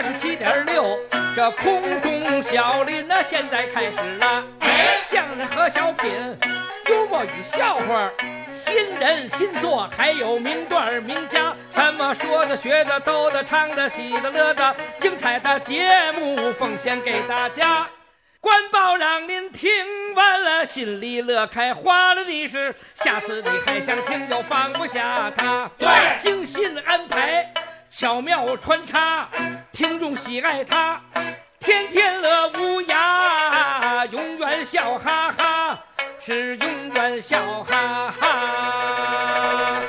7.6，这空中小林呢，现在开始了。相声和小品，幽默与笑话，新人新作，还有名段名家，什么说的、学的、逗的、唱的、喜的、乐的，精彩的节目奉献给大家。官报让您听完了，心里乐开花了的是，下次你还想听就放不下它。 对， 精心安排，巧妙穿插，听众喜爱它，天天乐无涯，永远笑哈哈，是永远笑哈哈。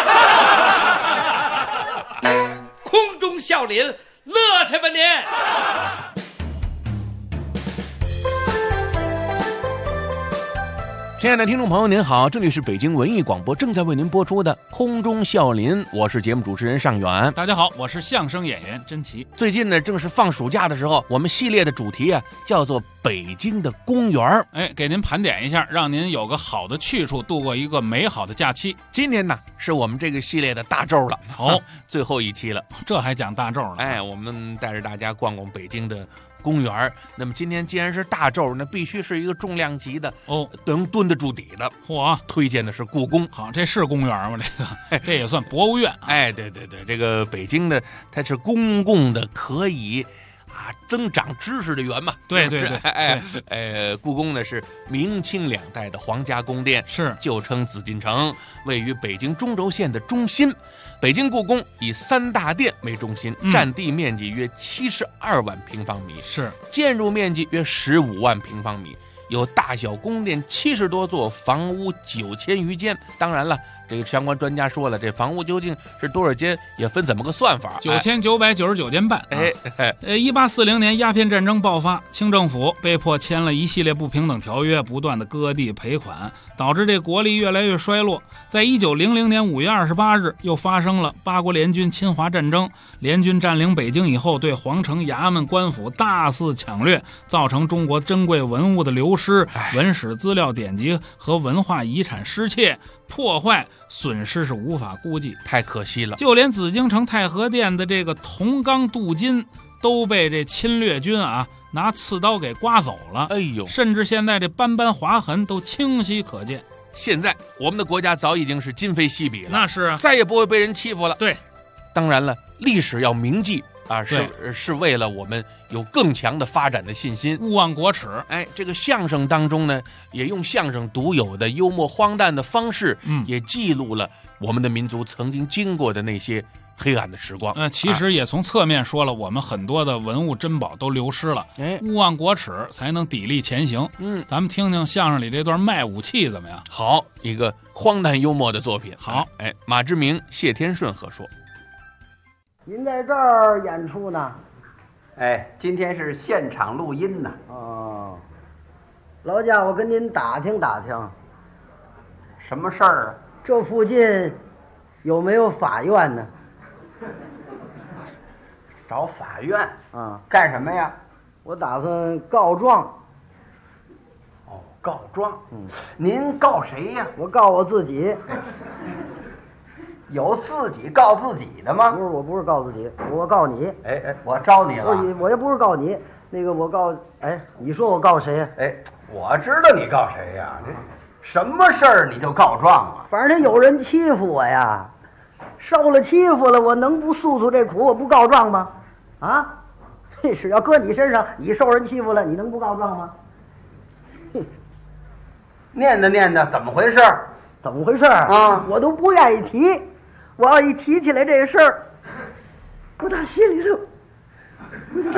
空中笑林，乐去吧您！ 亲爱的听众朋友您好，这里是北京文艺广播正在为您播出的空中笑林，我是节目主持人尚远。 大家好，我是相声演员甄奇。 最近呢正是放暑假的时候，我们系列的主题啊叫做北京的公园。 给您盘点一下，让您有个好的去处，度过一个美好的假期。 今天呢是我们这个系列的大轴了，最后一期了， 这还讲大轴了。 我们带着大家逛逛北京的公园。那么今天既然是大轴，那必须是一个重量级的能蹲得住底的。推荐的是故宫。 好，这是公园吗？这也算博物院。 对，这个北京的它是公共的，可以增长知识的园嘛。 对， 故宫呢是明清两代的皇家宫殿， 是旧称紫禁城，位于北京中轴线的中心。北京故宫以3大殿为中心，占地面积约72万平方米， 是建筑面积约15万平方米，有大小宫殿70多座，房屋9000余间。当然了，这个相关专家说了，这房屋究竟是多少间也分怎么个算法 ，9999间半。1840年鸦片战争爆发，清政府被迫签了一系列不平等条约，不断的割地赔款，导致这国力越来越衰落。在1900年5月28日，又发生了八国联军侵华战争，联军占领北京以后，对皇城、衙门、官府大肆抢掠，造成中国珍贵文物的流失，文史资料典籍和文化遗产失窃，破坏损失是无法估计， 太可惜了。 就连紫禁城太和殿的这个铜缸镀金都被这侵略军拿刺刀给刮走了。甚至现在这斑斑划痕都清晰可见。 现在我们的国家早已经是今非昔比了， 那是再也不会被人欺负了。 对， 当然了，历史要铭记是为了我们有更强的发展的信心， 勿忘国耻。 这个相声当中呢，也用相声独有的幽默荒诞的方式，也记录了我们的民族曾经经过的那些黑暗的时光。 其实也从侧面说了，我们很多的文物珍宝都流失了。勿忘国耻，才能砥砺前行。咱们听听相声里这段卖武器怎么样？ 好，一个荒诞幽默的作品。 好， 马志明、谢天顺合说。 您在这儿演出呢？ 今天是现场录音呢。 劳驾，我跟您打听打听， 什么事儿啊？ 这附近有没有法院呢？ 找法院干什么呀？ 我打算告状。 告状。您告谁呀？ 我告我自己。 有自己告自己的吗？ 不是，我不是告自己，我告你。 我招你了。 我也不是告你，那个我告，你说我告谁呀？ 我知道你告谁呀？这什么事儿你就告状啊？ 反正他有人欺负我呀，受了欺负了，我能不诉这苦，我不告状吗？这是要搁你身上，你受人欺负了，你能不告状吗？ 念叨，怎么回事？ 怎么回事我都不愿意提。我要一提起来这事儿，我打心里头，我就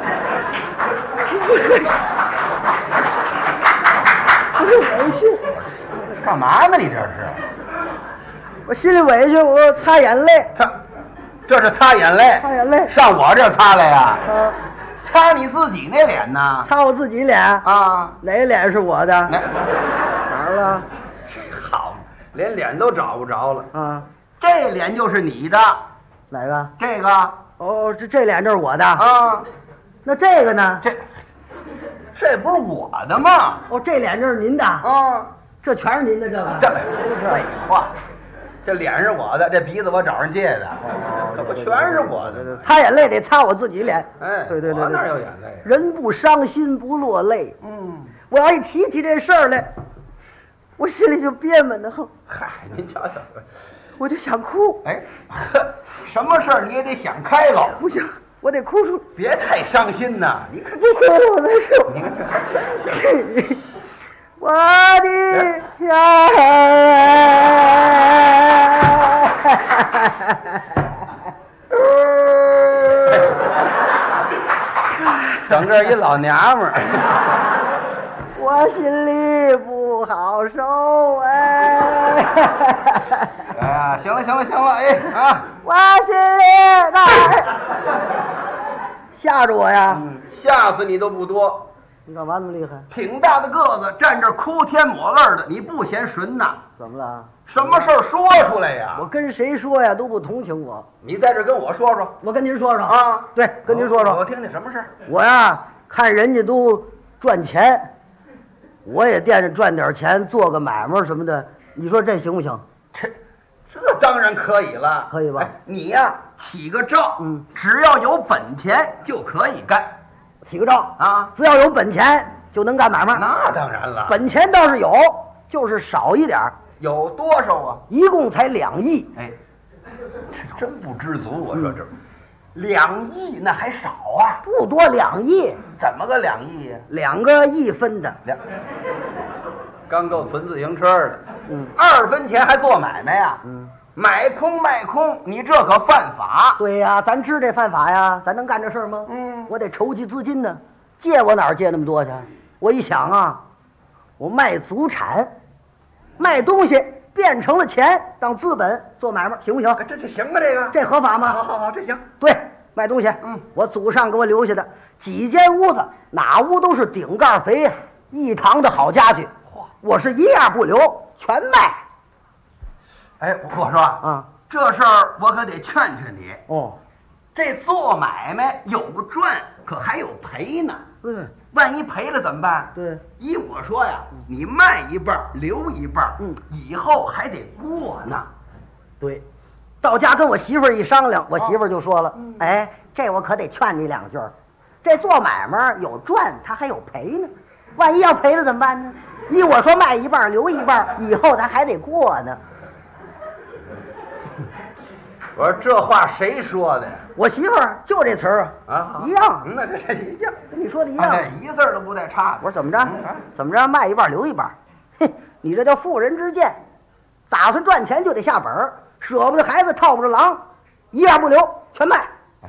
委屈。 干嘛呢？你这是？ 我心里委屈，我擦眼泪。 这是擦眼泪？ 擦眼泪。 上我这擦来呀？擦你自己那脸呢？ 擦我自己脸哪脸是我的？哪儿了？ 好，连脸都找不着了这脸就是你的。 哪个？ 这个。 这脸就是我的那这个呢？ 这不是我的吗？ 这脸就是您的这全是您的。这个废话，这脸是我的，这鼻子我找人借的。 可不全是我的。 擦眼泪得擦我自己脸。 哎， 对对对， 我哪有眼泪？ 人不伤心不落泪。我要一提起这事儿来，我心里就憋闷得很。 嗨，您瞧瞧， 我就想哭。 哎，什么事儿你也得想开了。 不行，我得哭出。 别太伤心呐！你看， 不哭我难受。 你看这还真是。 我的天！ 整个一老娘们儿， 我心里不好受哎！ 哎呀，行了，哎啊！ 我心里那吓着我呀！ 吓死你都不多。 你干嘛那么厉害？ 挺大的个子，站这儿哭天抹泪的，你不嫌神呐？ 怎么了？ 什么事儿说出来呀？ 我跟谁说呀都不同情我。 你在这儿跟我说说。 我跟您说说啊， 对，跟您说说。 我听听什么事儿。 我呀，看人家都赚钱，我也惦着赚点钱，做个买卖什么的。你说这行不行？ 这当然可以了， 可以吧？ 你呀，起个照，只要有本钱就可以干。 起个照啊， 只要有本钱就能干买卖。 那当然了， 本钱倒是有，就是少一点。 有多少啊？ 一共才2亿。 哎，真不知足。我说这2亿那还少啊？ 不多，2亿。 怎么个2亿呀 ？2个亿分的。 刚够存自行车的。2分钱还做买卖呀？买空卖空，你这可犯法。 对呀，咱知这犯法呀，咱能干这事儿吗？我得筹集资金呢，借我哪儿借那么多去？我一想啊，我卖祖产，卖东西变成了钱，当资本做买卖，行不行？ 这行啊， 这合法吗？ 好，这行。 对，卖东西，我祖上给我留下的几间屋子，哪屋都是顶盖肥呀，一堂的好家具，我是一样不留，全卖。 哎，我说啊，这事儿我可得劝劝你哦。 这做买卖有赚，可还有赔呢。万一赔了怎么办？ 对， 依我说呀，你卖一半留一半，以后还得过呢。 对，到家跟我媳妇儿一商量，我媳妇儿就说了，哎，这我可得劝你2句儿。这做买卖有赚，他还有赔呢。万一要赔了怎么办呢？依我说，卖一半留一半，以后咱还得过呢。 我说这话谁说的呀？ 我媳妇儿就这词儿啊，一样。 那这一样， 跟你说的一样， 一字儿都不带差的。 我说怎么着？怎么着？卖一半留一半，哼，你这叫妇人之见。打算赚钱就得下本儿，舍不得孩子套不着狼，一样不留，全卖，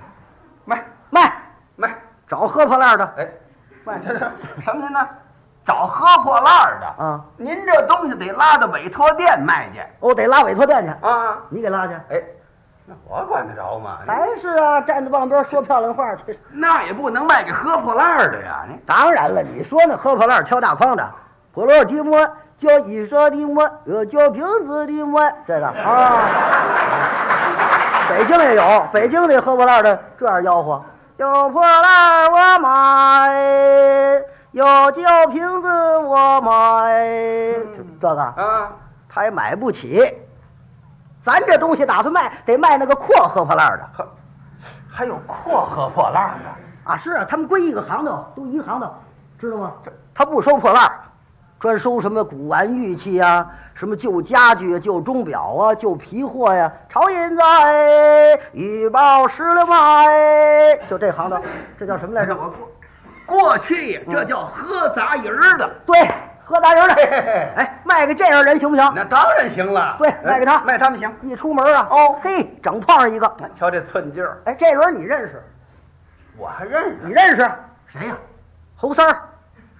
卖，找喝破烂的。 哎，卖这什么您呢？找喝破烂的啊！ 您这东西得拉到委托店卖去。 哦，得拉委托店去啊！ 你给拉去？ 哎，那我管得着吗？ 还是啊，站在旁边说漂亮话去。 那也不能卖给喝破烂的呀！ 当然了，你说那喝破烂挑大筐的，破烂的馍叫衣裳的馍，又叫瓶子的馍，这个啊，北京也有，北京的喝破烂的这样吆喝：有破烂我买，有酒瓶子我买。这个啊， 他也买不起。咱这东西打算卖，得卖那个阔喝破烂的。 还有阔喝破烂的啊？是啊，他们归一个行当，都一行当，知道吗？他不收破烂，专收什么古玩玉器呀，什么旧家具、旧钟表啊、旧皮货呀，朝银子一包10两卖，就这行当，这叫什么来着？ 过去这叫喝杂人儿的。 对，喝杂人的。哎，卖给这样人行不行？ 那当然行了。 对，卖给他， 卖他们行。 一出门啊，嘿，整碰上一个。 瞧这寸劲儿。 哎，这人你认识？ 我还认识。 你认识谁呀？ 侯三儿。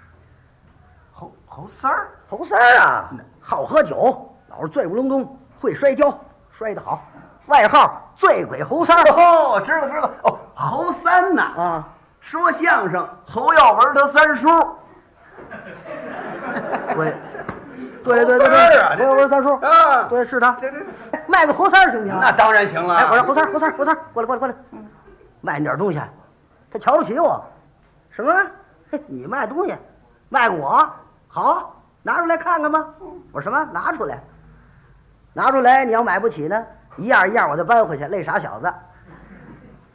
侯三儿。 侯三儿啊，好喝酒，老是醉不隆咚，会摔跤，摔得好，外号醉鬼侯三儿。 哦，知道。哦，侯三呐。 啊。 说相声，侯耀文他三叔。 对， 侯耀文三叔啊， 对，是他。 对， 卖个侯三儿行不行？ 那当然行了。 哎，我说侯三儿，过来，卖你点东西，他瞧不起我。什么？你卖东西，卖我好，拿出来看看吧。我说什么？拿出来，你要买不起呢，一样我就搬回去，累傻小子。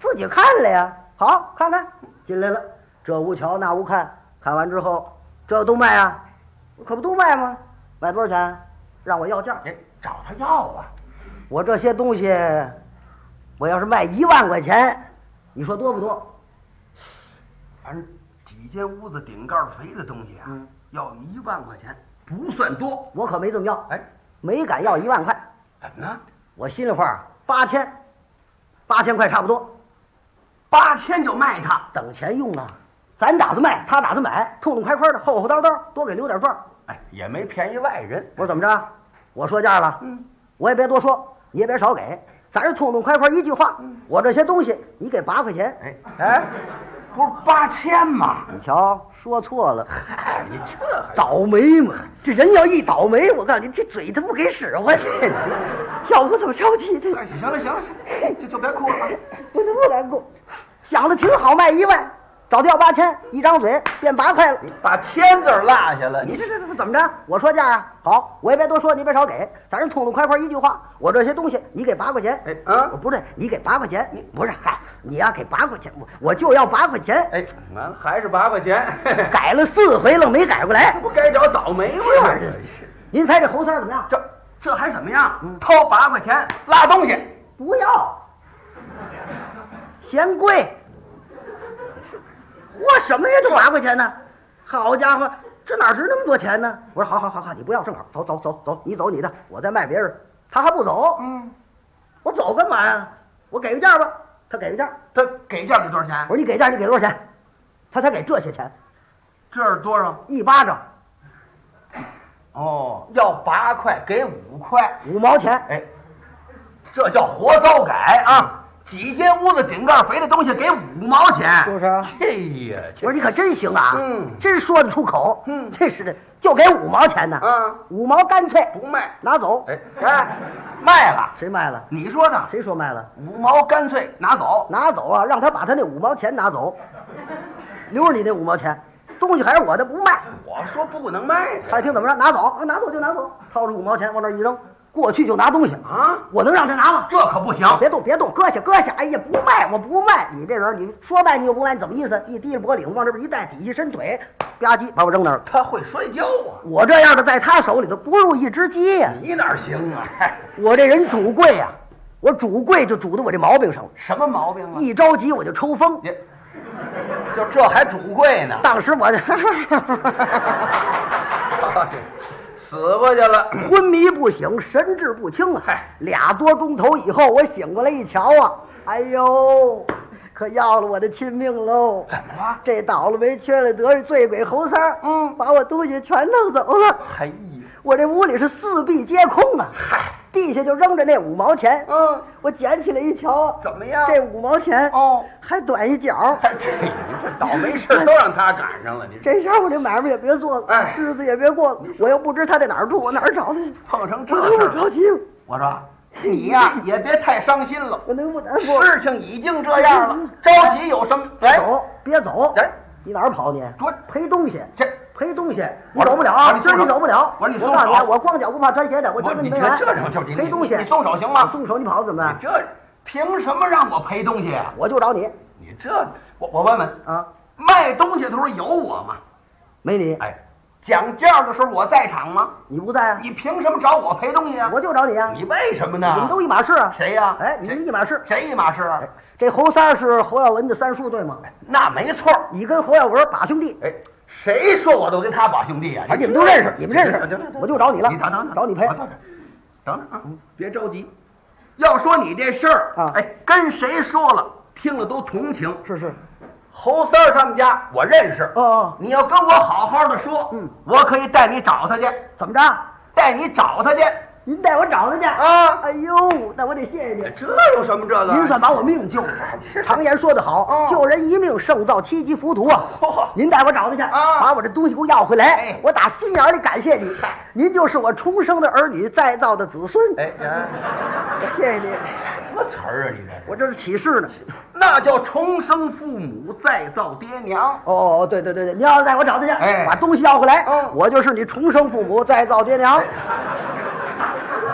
自己看了呀。好，看看，进来了，这屋瞧那屋看，看完之后，这都卖啊？可不都卖吗？卖多少钱？让我要价。 找他要啊！ 我这些东西，我要是卖1万块钱，你说多不多？ 反正几间屋子顶盖肥的东西啊，要1万块钱，不算多。 我可没这么要， 哎， 没敢要1万块。 怎么呢我心里话，8000块差不多。 ？8000就卖他， 等钱用啊！咱打算卖，他打算买，痛痛快快的，厚厚道道，多给留点赚。 哎，也没便宜外人。 我说怎么着？我说价了，我也别多说，你也别少给，咱是痛痛快快一句话。我这些东西你给8块钱。 哎，不是8000吗？ 你瞧，说错了。 嗨，你这倒霉嘛！这人要一倒霉，我告诉你，这嘴他不给使唤去。要不怎么着急的？ 哎，行了，就别哭了啊！ 我怎么难过？想的挺好，卖1万，找掉8000，一张嘴变8块了。 把签字落下了， 你这怎么着？我说价啊，好，我也别多说，你别少给，咱是痛痛快快一句话。我这些东西你给8块钱，不对，你给8块钱，你不是嗨，你要给8块钱，我就要8块钱。 哎，完了还是8块钱， 改了4回了，没改过来， 不该找倒霉吗？ 您猜这侯三怎么样？ 这还怎么样？掏8块钱拉东西， 不要，嫌贵。我什么呀？这8块钱呢？好家伙，这哪值那么多钱呢？我说好，你不要，正好，走，你走你的，我再卖别人。他还不走，我走干嘛呀？我给个价吧，他给个价， 他给价给多少钱？ 我说你给价，你给多少钱？他才给这些钱， 这是多少 ？1巴掌。 哦，要8块，给5块 ，5毛钱。 哎，这叫活糟改啊！几间屋子顶盖肥的东西给5毛钱， 是不是？ 这呀， 我说你可真行啊，真说得出口， 嗯， 这是的，就给5毛钱呢，5毛干脆不卖， 拿走。 哎，卖了， 谁卖了？ 你说的， 谁说卖了 ？5毛干脆拿走， 拿走啊！让他把他那5毛钱拿走，留着你那5毛钱，东西还是我的，不卖。 我说不能卖， 他一听怎么着？拿走，拿走就拿走，掏出5毛钱往那一扔。过去就拿东西啊！ 我能让他拿吗？ 这可不行！ 别动，搁下！哎呀，不卖，我不卖！你这人，你说卖你又不卖，你怎么意思？一提着脖领往这边一带，底下伸腿，吧唧把我扔那儿。 他会摔跤啊！ 我这样的在他手里头不入一只鸡呀！ 你哪行啊？ 我这人主贵呀，我主贵就主到我这毛病上了。 什么毛病啊？ 一着急我就抽风。 就这还主贵呢？ 当时我就死过去了， 昏迷不醒，神志不清啊！2多钟头以后，我醒过来一瞧啊，哎呦，可要了我的亲命喽！ 怎么了？ 这倒了霉缺了德的醉鬼侯三儿，把我东西全弄走了。 嘿， 我这屋里是4壁皆空啊！ 嗨， 地下就扔着那5毛钱。我捡起来一瞧， 怎么样？ 这5毛钱还短一角。 这你这倒霉事都让他赶上了，你这下我这买卖也别做了，日子也别过了。我又不知他在哪儿住，我哪儿找他去？ 碰上这事，着急了。 我说你呀，也别太伤心了。 我能不难过？ 事情已经这样了，着急有什么？ 别走！ 哎， 你哪儿跑你？ 说赔东西， 这赔东西，你走不了啊！今儿你走不了。 我说你松手，我光脚不怕穿鞋的，我真跟你没完。 这种就赔东西， 你松手行吗？ 松手你跑怎么办？ 这凭什么让我赔东西啊？ 我就找你。 你这我问问啊， 卖东西的时候有我吗？ 没你。 哎，讲价的时候我在场吗？ 你不在啊？ 你凭什么找我赔东西啊？ 我就找你啊！ 你为什么呢？ 你们都一码事啊？ 谁呀？ 哎，你们一码事。 谁一码事啊？ 这侯三是侯耀文的三叔对吗？ 那没错， 你跟侯耀文把兄弟。 哎，谁说我都跟他把兄弟啊？ 你们都认识，你们认识，我就找你了。 你等， 找你赔。 等着啊，别着急。要说你这事儿啊， 哎，跟谁说了，听了都同情。 是。 侯三儿他们家我认识。你要跟我好好的说，我可以带你找他去。 怎么着？ 带你找他去。 您带我找他去啊！ 哎呦，那我得谢谢你。 这有什么这个？ 您算把我命救了。常言说得好，救人一命胜造7级浮屠啊！您带我找他去，把我这东西给我要回来。我打心眼里感谢你，您就是我重生的儿女，再造的子孙。 哎， 我谢谢你。 什么词儿啊？你这我这是启示呢。 那叫重生父母，再造爹娘。 哦，对，你要带我找他去，把东西要回来，我就是你重生父母，再造爹娘。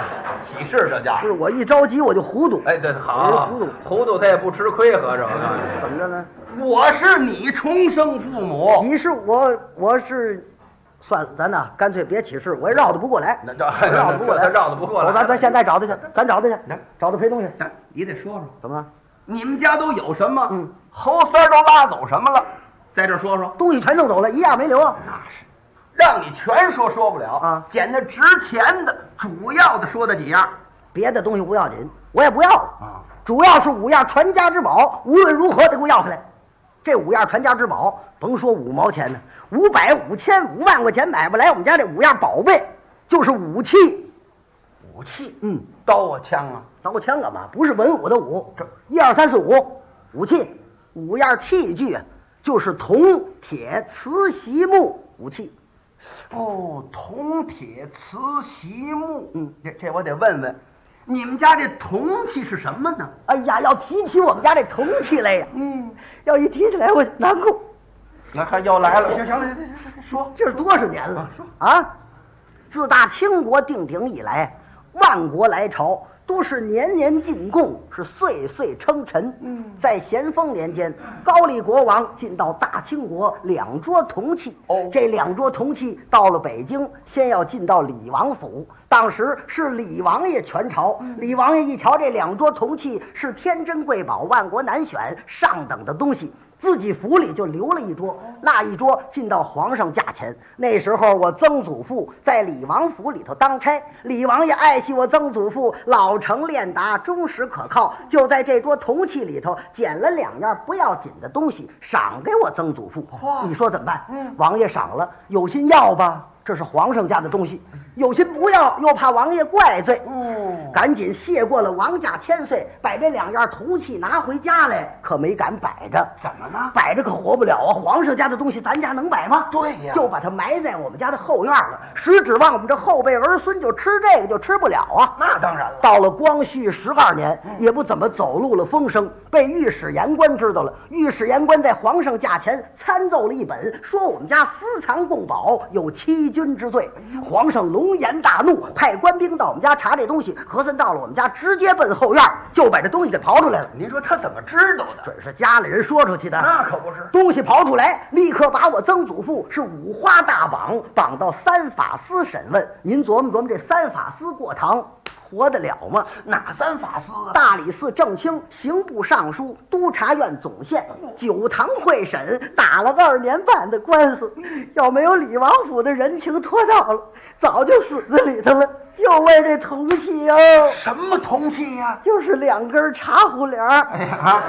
起誓这叫。 是我一着急我就糊涂。 哎，对，好，糊涂他也不吃亏，合着我告诉你。 怎么着呢？ 我是你重生父母， 你是我是，算了，咱呐干脆别起誓，我也绕得不过来，绕得不过来， 绕得不过来。 咱现在找他去，咱找他去，找他赔东西。 你得说说怎么了？ 你们家都有什么？猴三都拉走什么了？在这说说。 东西全弄走了，一样没留啊。 那是，让你全说不了啊， 捡那值钱的、主要的说的几样， 别的东西不要紧，我也不要了啊。主要是5样传家之宝，无论如何得给我要回来。这5样传家之宝，甭说5毛钱呢，500、5000、5万块钱买不来我们家这5样宝贝，就是武器。 武器，刀啊枪啊， 刀枪干嘛？不是文武的武，这1、2、3、4、5，武器，5样器具啊，就是铜、铁、瓷、锡、木武器。 哦，铜、铁、瓷、锡、木，这我得问问，你们家这铜器是什么呢？ 哎呀，要提起我们家这铜器来呀，要一提起来我就难过。 那还又来了，行了，说这是多少年了？啊，自打清国定鼎以来，万国来朝都是年年进贡，是岁岁称臣。在咸丰年间，高丽国王进到大清国2桌铜器。这2桌铜器到了北京，先要进到李王府。当时是李王爷全朝，李王爷一瞧这2桌铜器是天珍贵宝，万国难选，上等的东西。自己府里就留了1桌，那1桌进到皇上驾前。那时候我曾祖父在李王府里头当差，李王爷爱惜我曾祖父老成练达，忠实可靠，就在这桌铜器里头捡了2样不要紧的东西，赏给我曾祖父。你说怎么办？王爷赏了，有心要吧，这是皇上家的东西；有心不要，又怕王爷怪罪。赶紧谢过了王家千岁，把这2样铜器拿回家来，可没敢摆着。 怎么呢？ 摆着可活不了啊！皇上家的东西，咱家能摆吗？ 对呀， 就把它埋在我们家的后院了。实指望我们这后辈儿孙就吃这个，就吃不了啊！ 那当然了。 到了光绪12年，也不怎么走漏了风声，被御史言官知道了。御史言官在皇上驾前参奏了一本，说我们家私藏贡宝，有欺君之罪。皇上龙颜大怒，派官兵到我们家查这东西。核算到了我们家，直接奔后院，就把这东西给刨出来了。 您说他怎么知道的？ 准是家里人说出去的。 那可不是。 东西刨出来，立刻把我曾祖父是5花大绑到3法司审问。您琢磨琢磨，这3法司过堂活得了吗？ 哪3法司啊？ 大理寺正卿、刑部尚书、督察院总宪，9堂会审，打了2年半的官司。要没有李王府的人情拖到了，早就死在里头了。就为这铜器哦。 什么铜器呀？ 就是2根茶壶帘儿。 哎呀，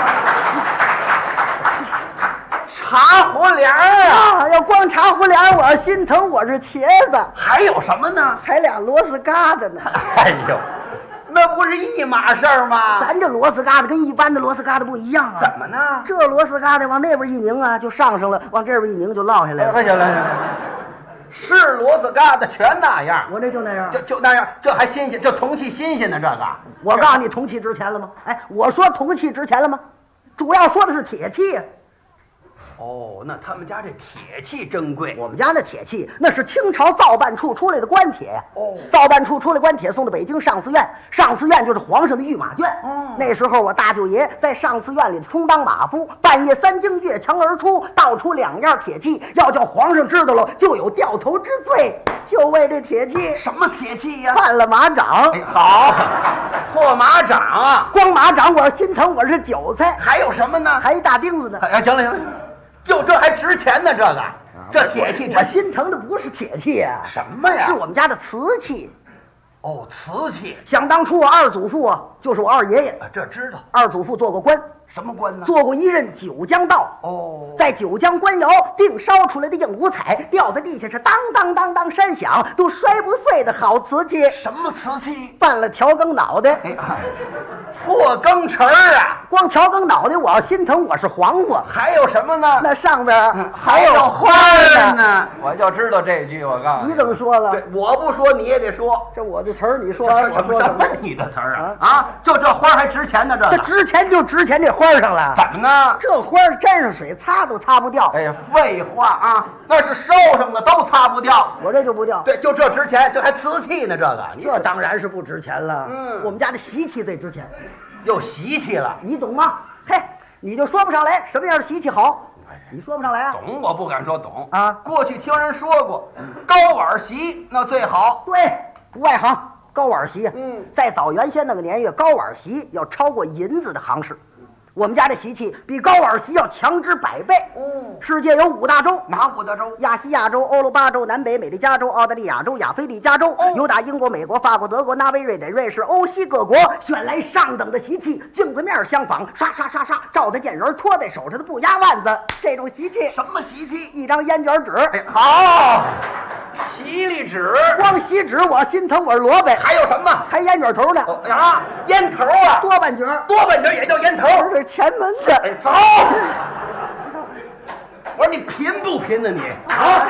茶壶帘儿啊！ 要光茶壶帘儿，我要心疼，我是茄子。 还有什么呢？ 还俩螺丝疙瘩呢。 哎呦，那不是一码事儿吗？ 咱这螺丝疙瘩跟一般的螺丝疙瘩不一样啊。 怎么呢？ 这螺丝疙瘩往那边一拧啊，就上了；往这边一拧就落下来了。 行了，是螺丝疙瘩全那样。 我这就那样， 就那样，这还新鲜？这铜器新鲜呢？这个， 我告诉你，铜器值钱了吗？哎，我说铜器值钱了吗？主要说的是铁器呀。 哦，那他们家这铁器珍贵。 我们家那铁器那是清朝造办处出来的官铁呀。造办处出来官铁送到北京上寺院，上寺院就是皇上的御马圈。那时候我大舅爷在上寺院里充当马夫，半夜3更越墙而出，倒出2样铁器，要叫皇上知道了，就有掉头之罪。就为这铁器。 什么铁器呀？ 犯了马掌。 哎，好，破马掌啊！ 光马掌我心疼，我是韭菜。 还有什么呢？ 还一大钉子呢。 哎，行了，就这还值钱呢？这铁器， 我心疼的不是铁器啊。 什么呀？ 是我们家的瓷器。 哦，瓷器。 想当初我2祖父啊，就是我2爷爷。 这知道。 2祖父做过官。 什么官呢？ 做过一任九江道。在九江官窑定烧出来的硬五彩，掉在地下是当当当当山响，都摔不碎的好瓷器。 什么瓷器？ 拌了调羹脑袋。 破羹匙儿啊！ 光调羹脑袋我要心疼，我是黄瓜。 还有什么呢？ 那上边还有花儿呢。我就知道这句，我告诉你。 你怎么说了？ 对，我不说你也得说。 这我的词儿，你说我说什么你的词儿啊？啊，就这花还值钱呢？这值钱就值钱这花上了。 怎么呢？ 这花沾上水擦都擦不掉。 哎呀，废话啊，那是烧上的都擦不掉。 我这就不掉。 对，就这值钱，这还瓷器呢，这个这当然是不值钱了。我们家的习气最值钱。 又习气了， 你懂吗？嘿，你就说不上来什么样的习气好，你说不上来啊？ 懂，我不敢说懂啊。 过去听人说过，高碗席那最好。 对，不外行，高碗席。在早原先那个年月，高碗席要超过银子的行市。我们家这习气比高碗席要强之100倍。世界有5大洲， 哪5大洲？ 亚细亚洲、欧罗巴洲、南北美利加州、澳大利亚州、亚非利加州，由打英国、美国、法国、德国、挪威、瑞典、瑞士、欧西各国选来上等的习气，镜子面相仿，刷刷刷刷，照得见人，托在手上的不压腕子。这种习气， 什么习气？ 一张烟卷纸。 哎，好，洗礼纸。 光洗纸我心疼，我是萝卜。 还有什么？ 还烟卷头呢。 啊，烟头啊， 多半截， 多半截也叫烟头。 这是前门的。 哎，走。我说你贫不贫呢你？啊！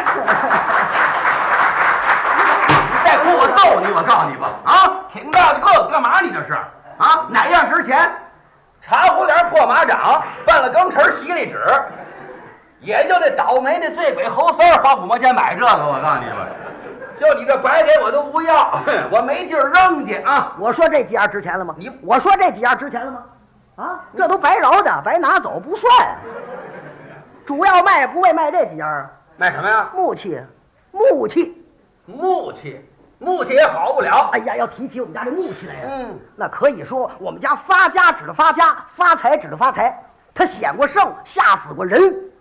你再哭我揍你！我告诉你吧，啊，挺大的个子，干嘛你这是？啊，哪样值钱？茶壶帘、破马掌、拌了羹匙、洗礼纸，也就这倒霉的醉鬼猴三花5毛钱买这个，我告诉你吧，就你这白给我都不要，我没地儿扔去啊！ 我说这几样值钱了吗？我说这几样值钱了吗？啊，这都白饶的，白拿走不算。主要卖不为卖这几样， 卖什么呀？ 木器，木器， 木器，木器也好不了。 哎呀，要提起我们家这木器来呀，那可以说我们家发家指的发家，发财指的发财。他显过圣，吓死过人。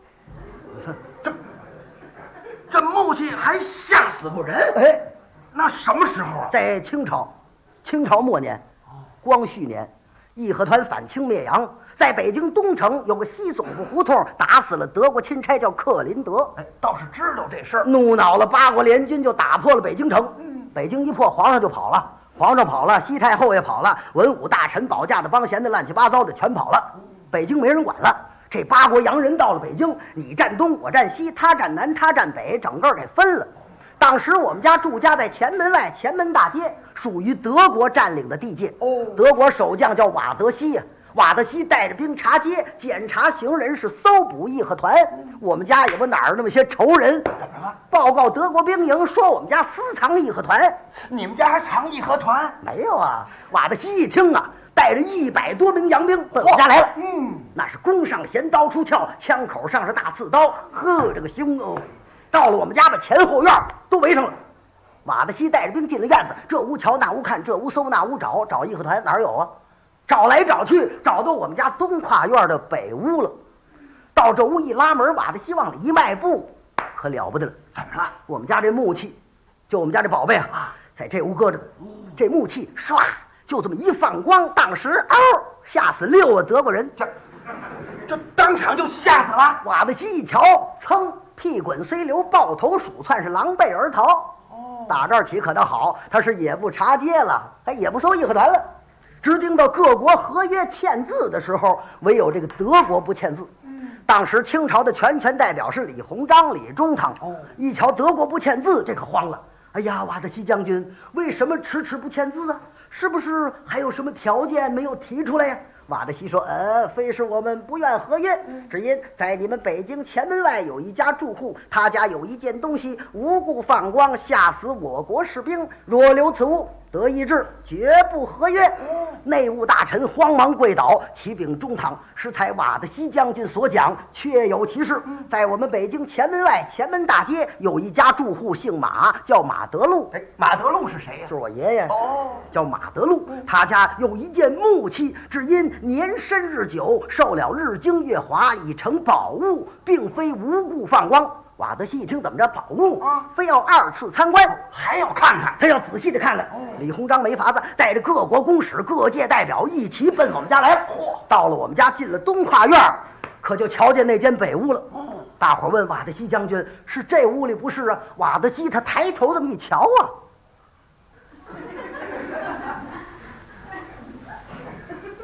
这木器还吓死过人？ 哎， 那什么时候啊？ 在清朝，清朝末年，光绪年，义和团反清灭洋。在北京东城有个西总部胡同，打死了德国钦差叫克林德。 哎，倒是知道这事儿。 怒恼了八国联军，就打破了北京城。北京一破，皇上就跑了，皇上跑了，西太后也跑了，文武大臣、保驾的、帮闲的、乱七八糟的全跑了，北京没人管了。这八国洋人到了北京，你站东，我站西，他站南，他站北，整个给分了。当时我们家住家在前门外前门大街，属于德国占领的地界。德国守将叫瓦德西呀。瓦德西带着兵查街，检查行人，是搜捕义和团。我们家也不哪儿那么些仇人，怎么了？报告德国兵营说我们家私藏义和团。 你们家还藏义和团？ 没有啊！瓦德西一听啊，带着100多名洋兵奔我们家来了。那是弓上弦，刀出鞘，枪口上是大刺刀，呵，这个凶哦！到了我们家，把前后院都围上了。瓦德西带着兵进了院子，这屋瞧那屋看，这屋搜那屋找，找义和团哪儿有啊？找来找去，找到我们家东跨院的北屋了。到这屋一拉门，瓦德西往里一迈步，可了不得了。 怎么了？ 我们家这木器，就我们家这宝贝啊，在这屋搁着。这木器唰就这么一放光，当时嗷吓死6个德国人。 这当场就吓死了。 瓦德西一瞧，噌，屁滚虽流，抱头鼠窜，是狼狈而逃。打这儿起可倒好，他是也不查街了，也不搜义和团了。直盯到各国合约签字的时候，唯有这个德国不签字。当时清朝的全权代表是李鸿章、李中堂。一瞧德国不签字，这可慌了。哎呀，瓦德西将军，为什么迟迟不签字啊？是不是还有什么条件没有提出来呀？瓦德西说：“非是我们不愿合约，只因在你们北京前门外有一家住户，他家有一件东西无故放光，吓死我国士兵。若留此物，得一志，绝不合约。”内务大臣慌忙跪倒，启禀中堂，是才瓦德西将军所讲，确有其事。在我们北京前门外前门大街有一家住户，姓马，叫马德禄。 马德禄是谁呀？ 就是我爷爷。叫马德禄。他家有一件木器，只因年深日久，受了日精月华，已成宝物，并非无故放光。瓦德西一听，怎么着宝物啊？非要2次参观， 还要看看， 他要仔细的看看。李鸿章没法子，带着各国公使、各界代表一起奔我们家来了。到了我们家，进了东跨院，可就瞧见那间北屋了。大伙问瓦德西将军：“是这屋里不是啊？”瓦德西他抬头这么一瞧啊，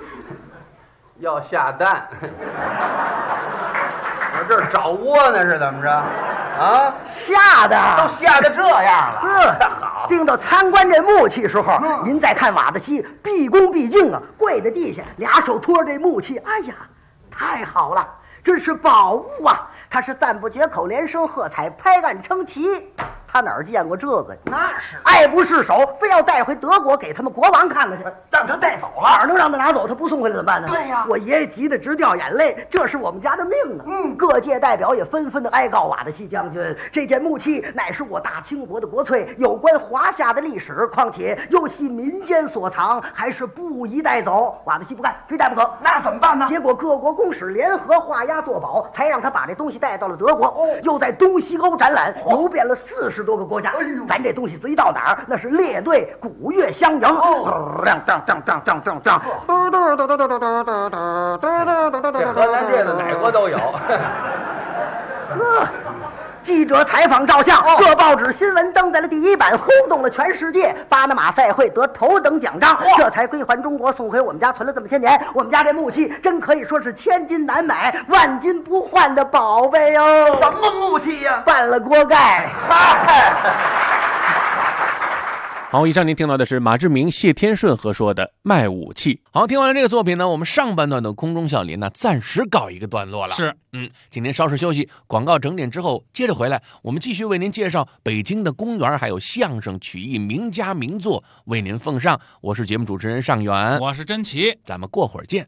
要下蛋。我这儿找窝呢，是怎么着？啊， 吓的都吓得这样了。好， 盯到参观这木器时候，您再看瓦子西毕恭毕敬啊，跪在地下，俩手托着这木器，哎呀，太好了，真是宝物啊！他是赞不绝口，连声喝彩，拍案称奇。他哪儿见过这个呀？ 那是爱不释手，非要带回德国给他们国王看看去， 让他带走了。 哪儿能让他拿走？他不送回来怎么办呢？ 对呀， 我爷爷急得直掉眼泪，这是我们家的命呢。各界代表也纷纷的哀告瓦德西将军，这件木器乃是我大清国的国粹，有关华夏的历史，况且又系民间所藏，还是不宜带走。瓦德西不干，非带不可。 那怎么办呢？ 结果各国公使联合画押作保，才让他把这东西带到了德国。又在东西欧展览，游遍了40多个国家。咱这东西一到哪儿，那是列队鼓乐相迎。这荷兰队的哪国都有。 记者采访照相，各报纸新闻登在了第一版，轰动了全世界。巴拿马赛会得头等奖章，这才归还中国，送回我们家，存了这么些年。我们家这木器真可以说是千金难买、万金不换的宝贝哦。 什么木器呀？ 办了锅盖。 好，以上您听到的是马志明、谢天顺合说的卖武器。好，听完了这个作品呢，我们上半段的空中笑林呢，暂时告一个段落了。 是， 请您稍事休息，广告整点之后接着回来，我们继续为您介绍北京的公园，还有相声曲艺名家名作为您奉上。我是节目主持人尚远， 我是真奇， 咱们过会儿见。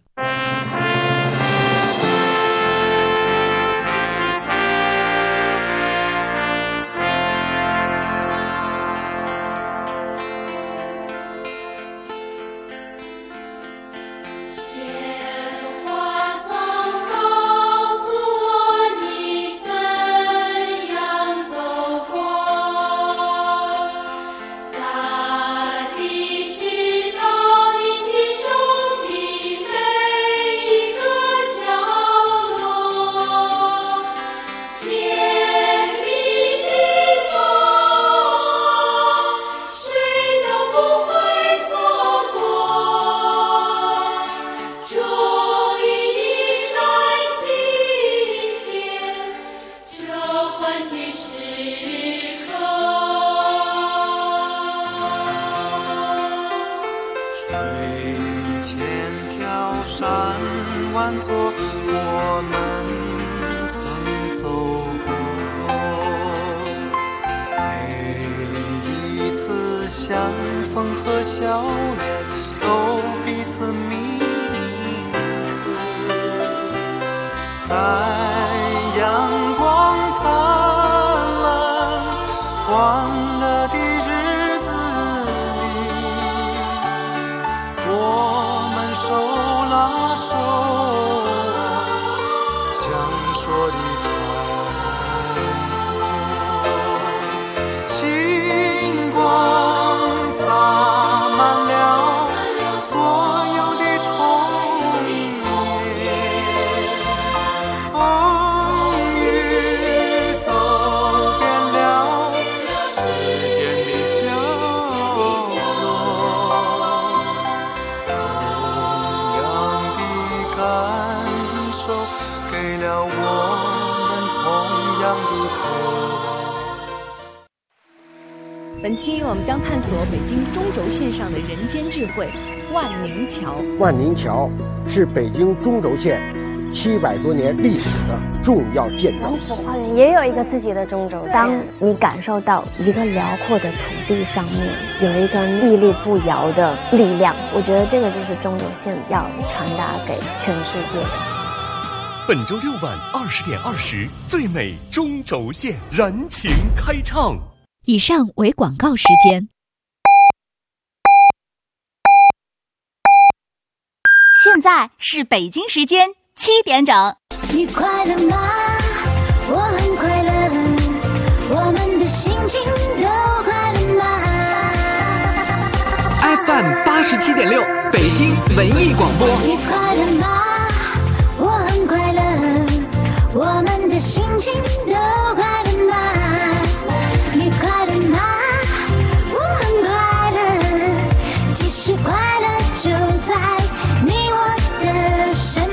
万座我们曾走过，每一次相逢和笑脸都彼此铭刻，在阳光灿烂欢乐的日子里，我们手拉手说的太多，星光洒满了所有的童年，风雨走遍了世间的角落，同样的感受给了我们同样的渴望。 本期我们将探索北京中轴线上的人间智慧——万宁桥。 万宁桥是北京中轴线700多年历史的重要建筑。 王府花园也有一个自己的中轴线。当你感受到一个辽阔的土地上面有一个屹立不摇的力量，我觉得这个就是中轴线要传达给全世界的。 本周6晚20点20，最美中轴线燃情开唱。 以上为广告时间。 现在是北京时间7点整。 你快乐吗？我很快乐，我们的心情都快乐吗？ FM 87.6，北京文艺广播。 你快乐吗？我很快乐，我们的心情都快乐吗？你快乐吗？我很快乐，其实快乐就在你我的身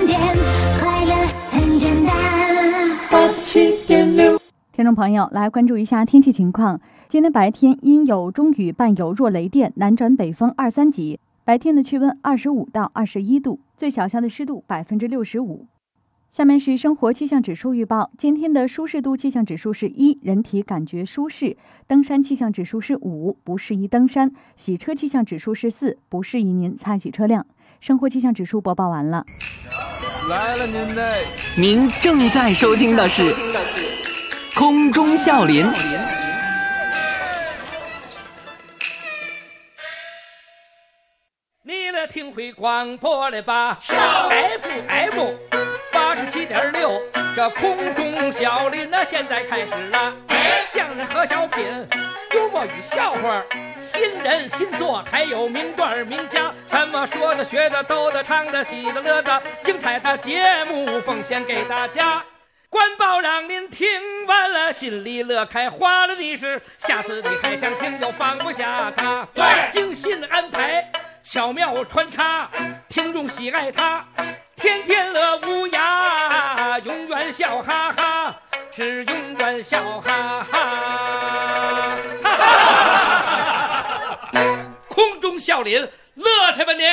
听众朋友，来关注一下天气情况。今天白天阴有中雨伴有弱雷电，南转北风2、3级。白天的气温25到21度，最小相对湿度65%。下面是生活气象指数预报。今天的舒适度气象指数是1，人体感觉舒适；登山气象指数是5，不适宜登山；洗车气象指数是4，不适宜您擦洗车辆。生活气象指数播报完了。 来了您正在收听的是空中笑林。 你来听会广播了吧？FM 87.6，这空中笑林那现在开始了。相声和小品，幽默与笑话，新人新作，还有名段名家，什么说的、学的、逗的、唱的、喜的、乐的，精彩的节目奉献给大家。官报让您听完了心里乐开花了，你是下次你还想听又放不下它。对，精心安排，巧妙穿插，听众喜爱它，天天乐无涯，永远笑哈哈，是永远笑哈哈。空中笑林，乐去吧您！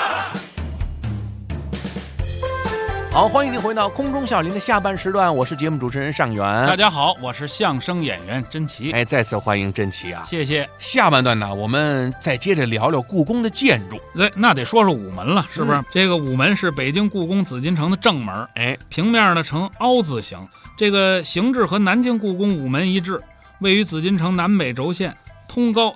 好，欢迎您回到空中笑林的下半时段，我是节目主持人尚元。 大家好，我是相声演员甄奇。 再次欢迎甄奇啊！ 谢谢。 下半段呢，我们再接着聊聊故宫的建筑。 那得说说午门了，是不是？这个午门是北京故宫紫禁城的正门，平面呢呈凹字形，这个形制和南京故宫午门一致，位于紫禁城南北轴线，通高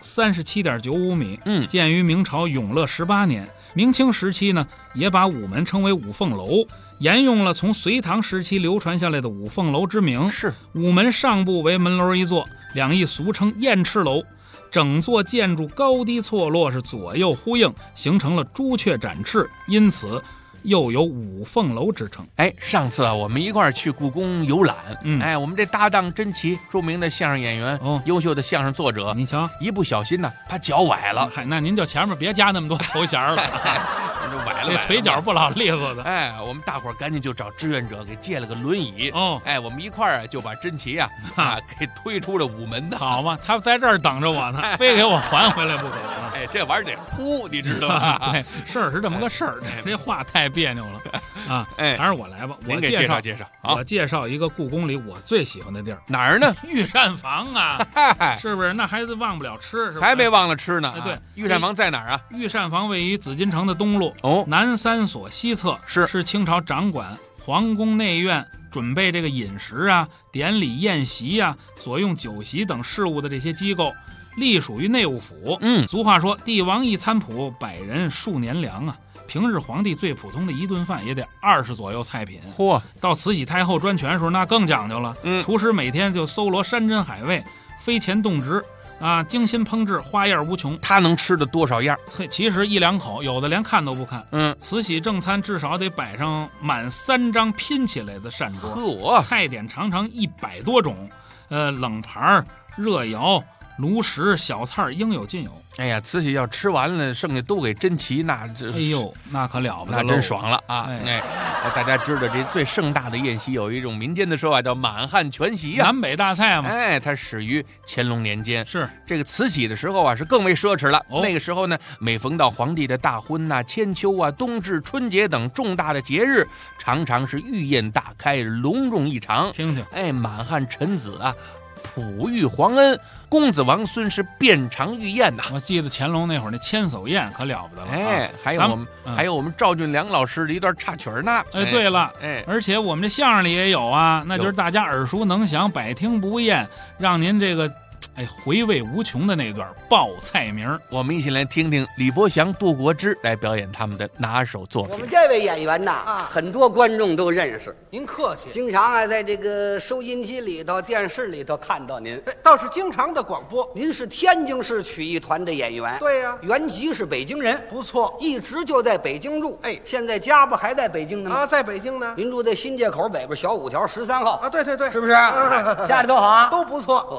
37.95米。建于明朝永乐18年，明清时期呢，也把午门称为五凤楼。沿用了从隋唐时期流传下来的五凤楼之名。 是午门上部为门楼一座，两翼俗称燕翅楼，整座建筑高低错落，是左右呼应，形成了朱雀展翅，因此又有五凤楼之称。 上次啊，我们一块儿去故宫游览，我们这搭档甄奇，著名的相声演员，优秀的相声作者， 你瞧，一不小心呢，把脚崴了。 那您就前面别加那么多头衔了。 崴了， 这腿脚不老利索的。 我们大伙儿赶紧就找志愿者给借了个轮椅。我们一块儿就把甄奇给推出了午门的。 好嘛，他在这儿等着我呢，非给我还回来不可。 这玩意儿得呼，你知道吗？ 对，事儿是这么个事儿，这话太别扭了啊！还是我来吧，我介绍。 我介绍一个故宫里我最喜欢的地儿， 哪儿呢？ 御膳房啊，是不是？那孩子忘不了吃， 还没忘了吃呢。 对， 御膳房在哪儿啊？ 御膳房位于紫禁城的东路南3所西侧，是清朝掌管皇宫内院准备这个饮食啊、典礼宴席啊、所用酒席等事务的这些机构，隶属于内务府。俗话说，帝王一餐谱，百人数年粮啊。平日皇帝最普通的一顿饭也得20左右菜品。到慈禧太后专权的时候，那更讲究了。厨师每天就搜罗山珍海味，飞前动植啊，精心烹制，花样无穷。 他能吃的多少样？ 其实1、2口，有的连看都不看。慈禧正餐至少得摆上满3张拼起来的膳桌，菜点常常100多种，冷盘、热窑、炉石、小菜应有尽有。 慈禧要吃完了，剩下都给甄奇，那那可了不得， 那真爽了啊！大家知道这最盛大的宴席有一种民间的说法叫满汉全席啊， 南北大菜嘛。 它始于乾隆年间， 是这个慈禧的时候啊，是更为奢侈了。那个时候呢，每逢到皇帝的大婚呐、千秋啊、冬至、春节等重大的节日，常常是御宴大开，隆重异常。 听听， 满汉臣子啊，普遇皇恩，公子王孙是遍尝御宴呐。 我记得乾隆那会儿那千叟宴可了不得了。 还有我们赵俊良老师的一段插曲呢。 对了，而且我们这相声里也有啊，那就是大家耳熟能详、百听不厌，让您这个回味无穷的那段报菜名。 我们一起来听听李伯祥、杜国之来表演他们的拿手作品。 我们这位演员呐，很多观众都认识。 您客气。 经常在这个收音机里头、电视里头看到您。 倒是经常的广播。 您是天津市曲艺团的演员。 对呀。 原籍是北京人。 不错。 一直就在北京住。现在家不还在北京呢吗？ 在北京呢。 您住在新街口北边小5条13号。 对， 是不是？家里都好啊？ 都不错。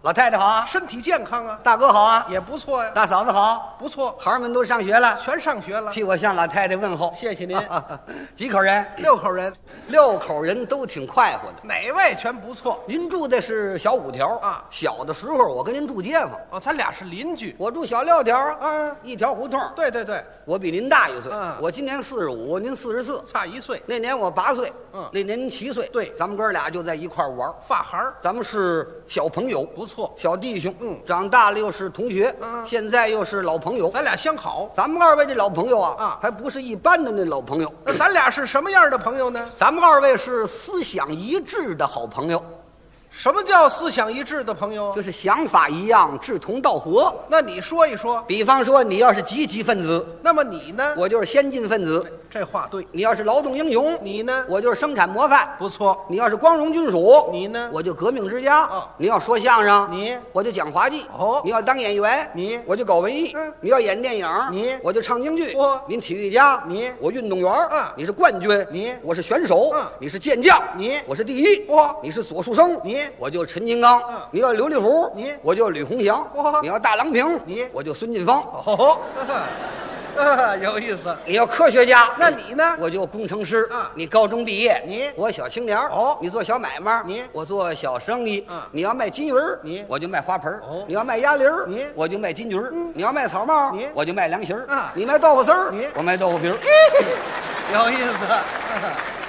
老太太好啊， 身体健康啊， 大哥好啊， 也不错呀， 大嫂子好， 不错， 孩儿们都上学了， 全上学了， 替我向老太太问候， 谢谢您。 几口人 ？6口人 ，6口人都挺快活的， 哪位全不错。 您住的是小5条啊， 小的时候我跟您住街坊， 哦，咱俩是邻居。 我住小6条，一条胡同。 对对对， 我比您大1岁，我今年45，您44， 差1岁。 那年我8岁，那年您7岁， 对， 咱们哥俩就在一块玩， 发孩儿， 咱们是小朋友， 不错， 小弟兄，长大了又是同学，现在又是老朋友， 咱俩相好。 咱们2位这老朋友啊，还不是一般的那老朋友， 那咱俩是什么样的朋友呢？ 咱们2位是思想一致的好朋友。 什么叫思想一致的朋友？ 就是想法一样，志同道合。 那你说一说。 比方说，你要是积极分子， 那么你呢？ 我就是先进分子。 这话对。 你要是劳动英雄， 你呢？ 我就是生产模范。 不错。 你要是光荣军属， 你呢？ 我就革命之家。你要说相声， 你我就讲滑稽。 哦。 你要当演员， 你我就搞文艺。你要演电影， 你我就唱京剧。您体育家，我运动员。你是冠军，我是选手。你是健将，我是第一。你是左树生，我就陈金刚。你要刘立虎，我就吕鸿祥；你要大郎平，我就孙晋芳。 哦，有意思。 你要科学家， 那你呢？ 我就工程师。你高中毕业，我小青年。你做小买卖，我做小生意。你要卖金鱼，我就卖花盆。你要卖鸭梨，我就卖金桔。你要卖草帽，我就卖凉席。你卖豆腐丝儿，我卖豆腐皮儿。 有意思。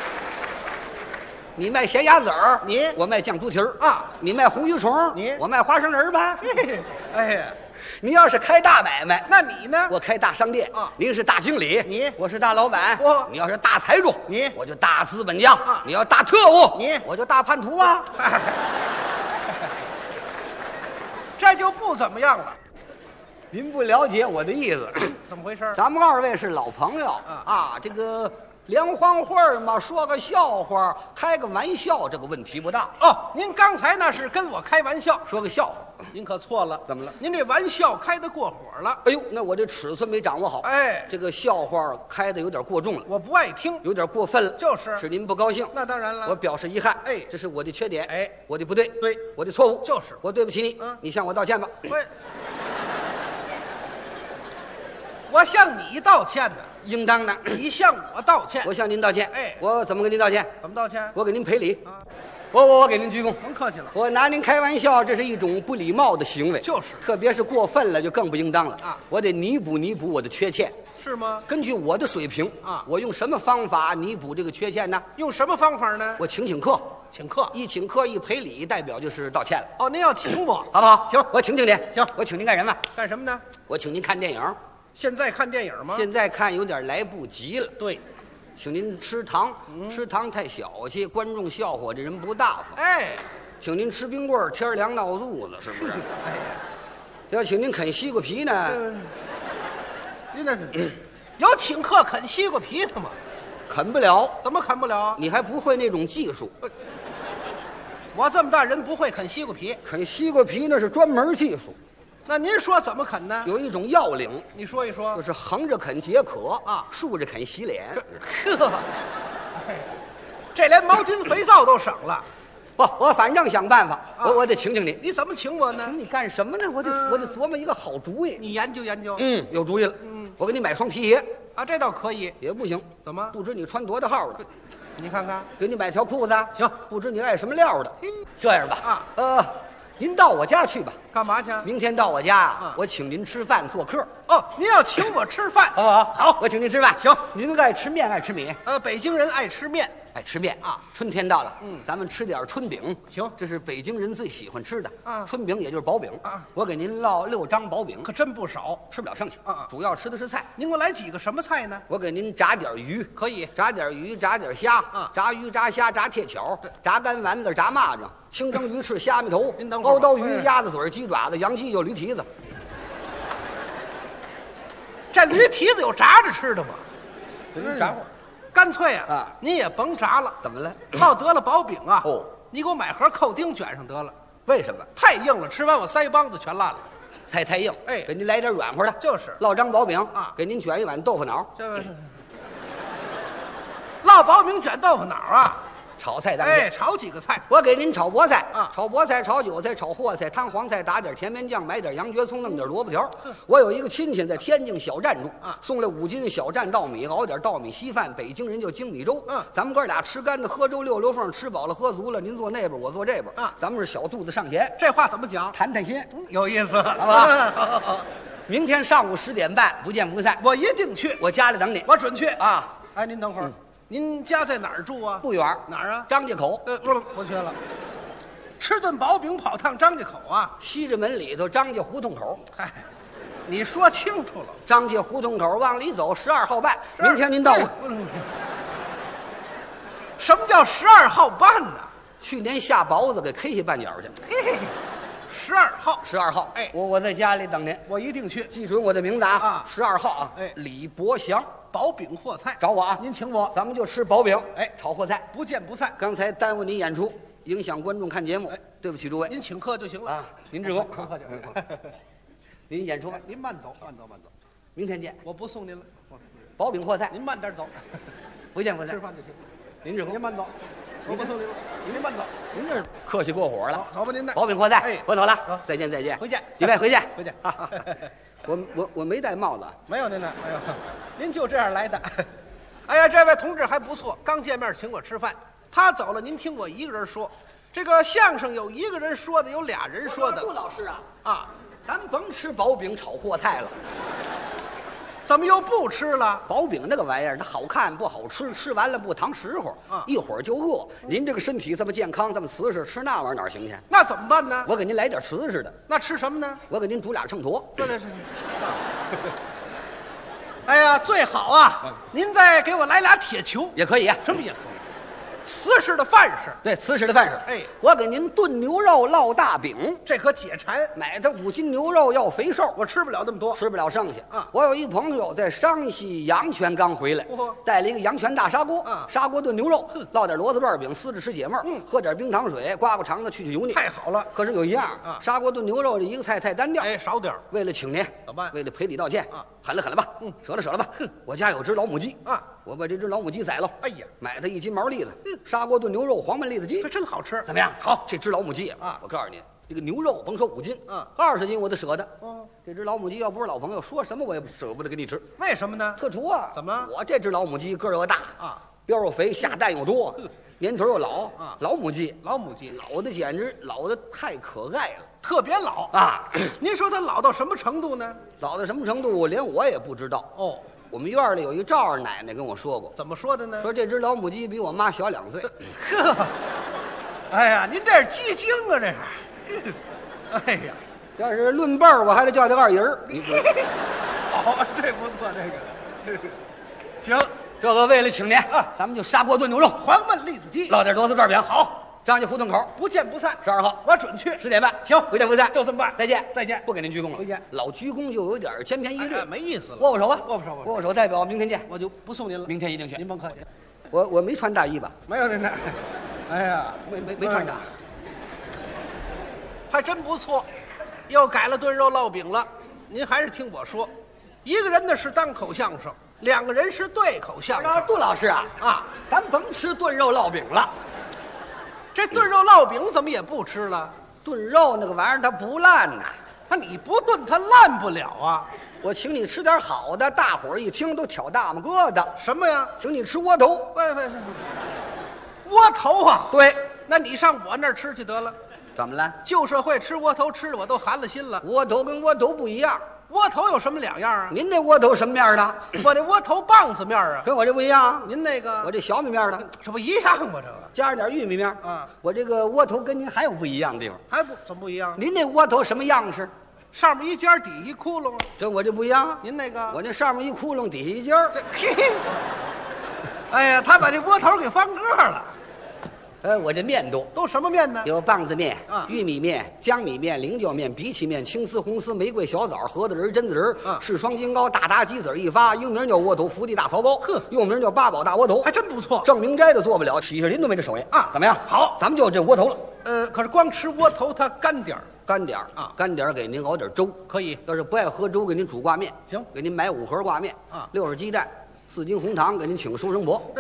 你卖咸鸭子儿，我卖酱猪蹄儿啊；你卖红鱼虫，我卖花生仁儿吧。 哎呀， 你要是开大买卖， 那你呢？ 我开大商店啊。 您是大经理，我是大老板。你要是大财主，我就大资本家。你要大特务，我就大叛徒啊。 这就不怎么样了。 您不了解我的意思。 怎么回事？ 咱们2位是老朋友啊，这个。联欢会嘛，说个笑话，开个玩笑，这个问题不大。 哦，您刚才那是跟我开玩笑， 说个笑话， 您可错了。 怎么了？ 您这玩笑开得过火了。 哎呦，那我这尺寸没掌握好。 哎， 这个笑话开得有点过重了， 我不爱听， 有点过分了。 就是您不高兴。 那当然了， 我表示遗憾。 哎， 这是我的缺点。 哎， 我的不对， 对， 我的错误。 就是我对不起你，你向我道歉吧。 我向你道歉呢。 应当的， 你向我道歉， 我向您道歉。 哎， 我怎么跟您道歉？ 怎么道歉？ 我给您赔礼。我给您鞠躬。 甭客气了。 我拿您开玩笑，这是一种不礼貌的行为。 就是， 特别是过分了，就更不应当了啊！我得弥补我的缺欠。 是吗？ 根据我的水平啊，我用什么方法弥补这个缺陷呢？ 用什么方法呢？ 我请客。 请客， 一请客一赔礼，代表就是道歉了。 哦，您要请我， 好不好？ 行， 我请您。 行， 我请您干什么？ 干什么呢？ 我请您看电影。 现在看电影吗？ 现在看有点来不及了。 对， 请您吃糖，吃糖太小气，观众笑话这人不大方。 哎， 请您吃冰棍，天凉闹肚子，是不是？哎呀，要请您啃西瓜皮呢？ 您那是有请客啃西瓜皮的吗？ 啃不了。 怎么啃不了？ 你还不会那种技术。 我这么大人不会啃西瓜皮。 啃西瓜皮那是专门技术。 那您说怎么啃呢？ 有一种要领， 你说一说。 就是横着啃解渴啊， 竖着啃洗脸。 呵，这连毛巾肥皂都省了。 不，我反正想办法，我得请请你。 你怎么请我呢？ 请你干什么呢？我得琢磨一个好主意。 你研究研究。 有主意了。我给你买双皮鞋啊，这倒可以。 也不行， 怎么？ 不知你穿多大号的？ 你看看。 给你买条裤子。 行， 不知你爱什么料的。这样吧，您到我家去吧。 干嘛去？ 明天到我家我请您吃饭做客。 哦，您要请我吃饭？ 好，我请您吃饭。 行， 您爱吃面爱吃米？ 北京人爱吃面， 爱吃面啊。春天到了，咱们吃点春饼。 行， 这是北京人最喜欢吃的啊。 春饼也就是薄饼啊。我给您烙6张薄饼， 可真不少， 吃不了剩下啊。 主要吃的是菜。 您给我来几个什么菜呢？ 我给您炸点鱼， 可以炸点鱼，炸点虾啊，炸鱼炸虾炸铁巧，炸干丸子，炸蚂蚱，清蒸鱼翅，虾米头，熬刀鱼，鸭子嘴，鸡爪子，羊鸡有驴蹄子。 这驴蹄子有炸着吃的吗？ 炸会儿， 干脆啊，您也甭炸了。 怎么了？ 烙得了薄饼啊！ 你给我买盒扣丁卷上得了。 为什么？ 太硬了，吃完我腮帮子全烂了。 菜太硬， 哎， 给您来点软和的。 就是烙张薄饼啊， 给您卷一碗豆腐脑。 烙薄饼卷豆腐脑啊！ 炒菜当先。 炒几个菜。 我给您炒菠菜啊， 炒菠菜、炒韭菜、炒货菜、烫黄菜，打点甜面酱，买点羊蕨葱，弄点萝卜条。我有一个亲戚在天津小站住，送来5斤小站稻米，熬点稻米稀饭。北京人叫精米粥。咱们哥俩吃干的，喝粥溜溜缝，吃饱了喝足了。您坐那边，我坐这边咱们是小肚子上前。 这话怎么讲？ 谈谈心， 有意思， 好吧？明天上午10点半，不见不散。 我一定去， 我家里等你， 我准去啊！ 哎，您等会儿，您家在哪儿住啊？ 不远， 哪儿啊？ 张家口。 不去了。吃顿薄饼跑趟张家口啊？ 西直门里头张家胡同口。 嗨，你说清楚了。 张家胡同口往里走，12号半。明天您到。 什么叫12号半呢？ 去年下雹子给 K 下半角去。 12号 ，12号。哎，我在家里等您， 我一定去。 记准我的名字啊！12号啊！ 哎， 李伯祥， 薄饼货菜， 找我啊！ 您请我， 咱们就吃薄饼， 哎， 炒货菜， 不见不散。 刚才耽误您演出，影响观众看节目， 哎， 对不起诸位。 您请客就行了啊！您致恭， 客气。 您演出， 您慢走，慢走，慢走。 明天见。 我不送您了。 薄饼货菜， 您慢点走， 不见不散。 吃饭就行。 您致恭， 您慢走。我不送您了，您慢走。 您这客气过火了。 走吧，您的薄饼货菜， 哎， 我走了，再见再见， 回见， 几位回见回见。 我没戴帽子， 没有您的，哎呦，您就这样来的。哎呀，这位同志还不错，刚见面请我吃饭。他走了，您听我一个人说。这个相声有一个人说的，有俩人说的。 朱老师啊，咱甭吃薄饼炒货菜了。 怎么又不吃了？ 薄饼那个玩意儿，它好看不好吃，吃完了不糖实乎，一会儿就饿。您这个身体这么健康，这么瓷实，吃那玩意儿哪行去？ 那怎么办呢？ 我给您来点瓷实的。 那吃什么呢？ 我给您煮俩秤砣。 对。哎呀，最好啊！您再给我来俩铁球也可以啊。 什么也可以？瓷实的饭食， 对，瓷实的饭食。 哎， 我给您炖牛肉烙大饼， 这可解馋。 买的5斤牛肉要肥瘦， 我吃不了那么多， 吃不了剩下。我有一朋友在山西阳泉刚回来，带了一个阳泉大砂锅，砂锅炖牛肉，烙点骡子瓣饼，撕着吃解闷，喝点冰糖水，刮刮肠子，去油腻， 太好了。 可是有一样，砂锅炖牛肉这一个菜太单调， 哎，少点。 为了请您， 怎么办？ 为了赔礼道歉，狠了吧，舍了吧。我家有只老母鸡啊， 我把这只老母鸡宰了。 哎呀， 买它1斤毛栗子，砂锅炖牛肉，黄焖栗子鸡， 这真好吃。 怎么样？ 好， 这只老母鸡啊，我告诉你，这个牛肉甭说5斤，20斤我都舍得。这只老母鸡要不是老朋友，说什么我也舍不得给你吃。 为什么呢？ 特殊啊！ 怎么？ 我这只老母鸡个儿又大啊， 膘又肥，下蛋又多，年头又老啊。 老母鸡， 老母鸡老的简直老的太可爱了， 特别老啊！ 您说它老到什么程度呢？ 老到什么程度，连我也不知道。 哦。 我们院里有一赵二奶奶跟我说过， 怎么说的呢？ 说这只老母鸡比我妈小2岁。 呵，哎呀，您这是鸡精啊，这是。哎呀， 要是论辈儿，我还得叫他2人儿。 好，这不错，这个。行， 这个为了请您啊，咱们就砂锅炖牛肉， 黄焖栗子鸡， 烙点骡子瓣饼。 好。 张家胡同口， 不见不散。 12号， 我准去。 10点半， 行， 不见不散， 就这么办。 再见， 再见， 不给您鞠躬了。 回见， 老鞠躬就有点千篇一律， 没意思了。 握握手吧， 握手， 握握手，代表明天见。 我就不送您了， 明天一定去。 您甭客气。 我没穿大衣吧？ 没有您的。哎呀， 没穿大， 还真不错，又改了炖肉烙饼了。您还是听我说，一个人呢是单口相声，2个人是对口相声。 杜老师啊，咱甭吃炖肉烙饼了。 这炖肉烙饼怎么也不吃了？ 炖肉那个玩意儿它不烂呐， 你不炖它烂不了啊。 我请你吃点好的，大伙儿一听都挑大拇疙瘩。 什么呀？ 请你吃窝头。 喂，窝头啊？ 对， 那你上我那儿吃去得了。 怎么了？ 旧社会吃窝头吃的我都寒了心了。 窝头跟窝头不一样。 窝头有什么2样啊？ 您这窝头什么样的？ 我这窝头棒子面啊， 跟我这不一样。 您那个， 我这小米面的， 这不一样吗？这个加上点玉米面啊。 我这个窝头跟您还有不一样的地方。 还不怎么不一样？ 您这窝头什么样式？ 上面一尖，底一窟窿。 跟我这不一样。 您那个， 我这上面一窟窿，底下一尖儿。 哎呀，他把这窝头给翻个了。 我这面都什么面呢？ 有棒子面、玉米面、江米面、菱角面、荸荠面、青丝、红丝、玫瑰、小枣、核桃仁、榛子仁、赤双金糕、大达鸡子一发，英名叫窝头，福地大草包，又名叫八宝大窝头， 还真不错。 郑明斋都做不了，许世林都没这手艺啊。 怎么样？ 好， 咱们就这窝头了。 可是光吃窝头它干点儿， 干点儿给您熬点粥可以。 要是不爱喝粥，给您煮挂面。 行， 给您买5盒挂面啊， 60鸡蛋，4斤红糖，给您请个收生婆。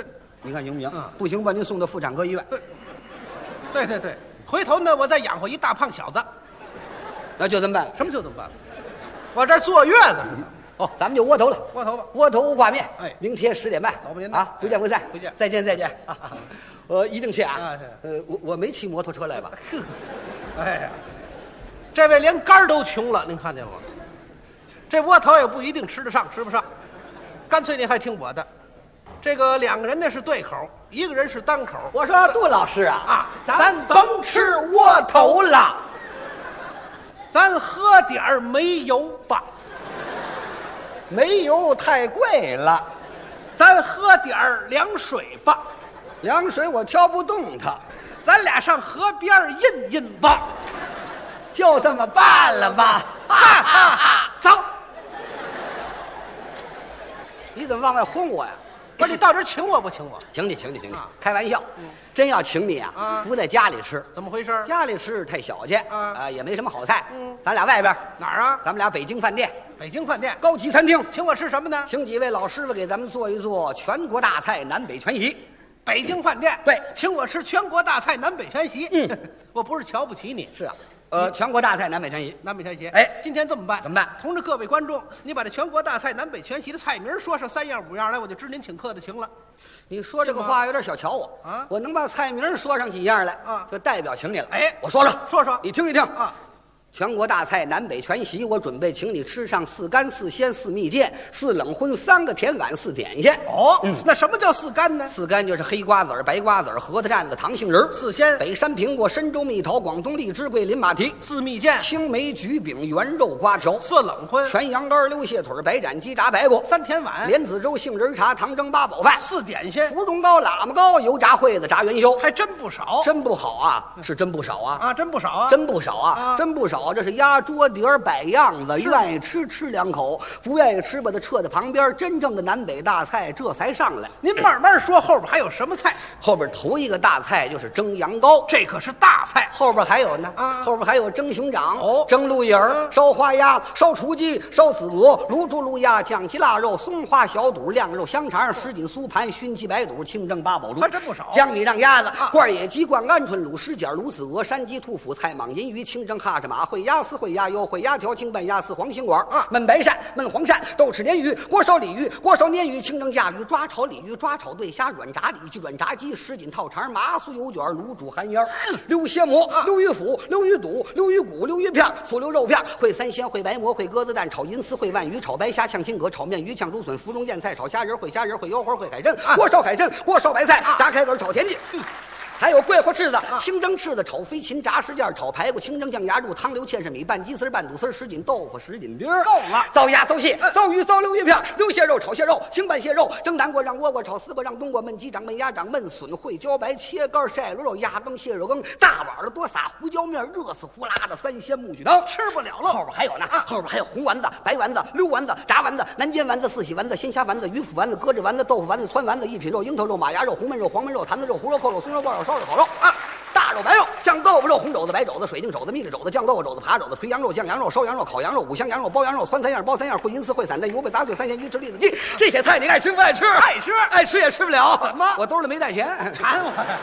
你看行不行？不行，把您送到妇产科医院。 对对对，回头呢，我再养活一大胖小子。 那就这么办。 什么就这么办？我这儿坐月子呢。 哦，咱们就窝头了。 窝头吧， 窝头挂面。 哎， 明天10点半。 走吧您啊，不见不散。 不见， 再见再见。一定去啊。我没骑摩托车来吧？ 哎呀，这位连肝都穷了，您看见吗？这窝头也不一定吃得上，吃不上。干脆您还听我的，这个2个人呢是对口，1个人是单口。 我说杜老师啊， 咱甭吃窝头了，咱喝点煤油吧。 煤油太贵了， 咱喝点凉水吧。 凉水我挑不动它， 咱俩上河边印印吧。 就这么办了吧？ 哈哈哈！走。 你怎么往外轰我呀？ 不是你到这儿请我不请我？ 请你，开玩笑。真要请你啊，不在家里吃。 怎么回事？ 家里吃太小气也没什么好菜。咱俩外边哪儿啊？ 咱们俩北京饭店。 北京饭店高级餐厅， 请我吃什么呢？ 请几位老师傅给咱们做一做全国大菜南北全席。 北京饭店对， 请我吃全国大菜南北全席。我不是瞧不起你， 是啊。全国大菜南北全席， 南北全席。 哎， 今天这么办？ 怎么办？ 同志各位观众，你把这全国大菜南北全席的菜名说上3样5样来，我就知您请客的情了。 你说这个话有点小瞧我啊！我能把菜名说上几样来啊，就代表请你了。 哎， 我说说， 你听一听啊。全国大菜南北全席，我准备请你吃上4干4鲜4蜜饯4冷荤3个甜碗4点心。 哦，那什么叫4干呢 ？4干就是黑瓜子儿、白瓜子儿、核桃蘸子、糖杏仁 ；4鲜， 北山苹果、深州蜜桃、广东荔枝、桂林马蹄 ；4蜜饯， 青梅焗饼、圆肉瓜条 ；4冷荤， 全羊肝、溜蟹腿、白斩鸡、炸白果 ；3甜碗， 莲子粥、杏仁茶、糖蒸八宝饭 ；4点心， 芙蓉糕、喇嘛糕、油炸烩子、炸元宵， 还真不少， 真不好啊，是真不少啊， 真不少啊， 真不少啊，真不少，这是压桌底儿摆样子，愿意吃2口，不愿意吃把它撤在旁边。真正的南北大菜这才上来。 您慢慢说，后边还有什么菜？ 后边头一个大菜就是蒸羊羔， 这可是大菜。 后边还有呢，后边还有蒸熊掌、蒸鹿眼儿、烧花鸭、烧雏鸡、烧子鹅、卤猪、卤鸭、酱鸡腊肉、松花小肚、晾肉香肠、什锦酥盘、熏鸡白肚、清蒸八宝猪， 还真不少。 江米让鸭子、罐野鸡、灌鹌鹑、卤什件、卤子鹅、山鸡、兔脯、菜蟒、银鱼、清蒸哈什马、烩鸭丝、烩鸭油、烩鸭条、清拌鸭丝、黄心管焖白鳝、焖黄鳝、豆豉鲶鱼、锅烧鲤鱼、锅烧鲶鱼、清蒸甲鱼、抓炒鲤鱼、抓炒对虾、软炸里脊、软炸鸡、什锦套肠、麻酥油卷、卤煮寒烟、溜蝎馍、溜鱼腐、溜鱼肚、溜鱼骨、溜鱼片、醋溜肉片、烩3鲜、烩白馍、烩鸽子蛋、炒银丝、烩鲩鱼、炒白虾、炝青蛤、炒面鱼、炝竹笋、芙蓉燕菜、炒虾仁、烩虾仁、烩腰花、烩海参、锅烧海参、锅烧白菜、炸开根、炒田鸡。还有桂花翅子、清蒸翅子、炒飞禽、炸石件、炒排骨、清蒸酱鸭肉、汤溜芡实米、拌鸡丝、拌肚丝、什锦豆腐、什锦丁。够了！糟鸭、糟蟹、糟鱼、糟溜鱼片、溜蟹肉、炒蟹肉、清拌蟹肉、蒸南瓜、让倭瓜、炒丝瓜、让冬瓜、焖鸡掌、焖鸭掌、焖笋、烩茭白、切肝、晒螺肉、鸭羹、蟹肉羹，大碗的多撒胡椒面，热死呼啦的3鲜木须汤， 吃不了了。 后边还有呢，后边还有红丸子、白丸子、溜丸子、炸丸子、南煎丸子、四喜丸子、鲜虾丸子、鱼腐丸子、鸽子丸子、豆腐丸子、汆丸子、一品肉、樱头肉、马牙肉、红焖肉、黄焖肉、坛子肉、胡肉、扣肉、松肉、爆肉、烧肉、烤肉大肉、白肉、酱豆腐肉、红肘子、白肘子、水晶肘子、蜜里肘子、酱豆腐肘子、扒肘子、捶羊肉、酱羊肉、烧羊肉、烤羊肉、五香羊肉、包羊肉、汆3样、包3样、烩银丝、烩散蛋、油焖杂碎、3鲜鱼、吃栗子鸡，这些菜你爱吃不爱吃？ 爱吃， 爱吃也吃不了。 怎么？ 我兜里没带钱， 馋我呀！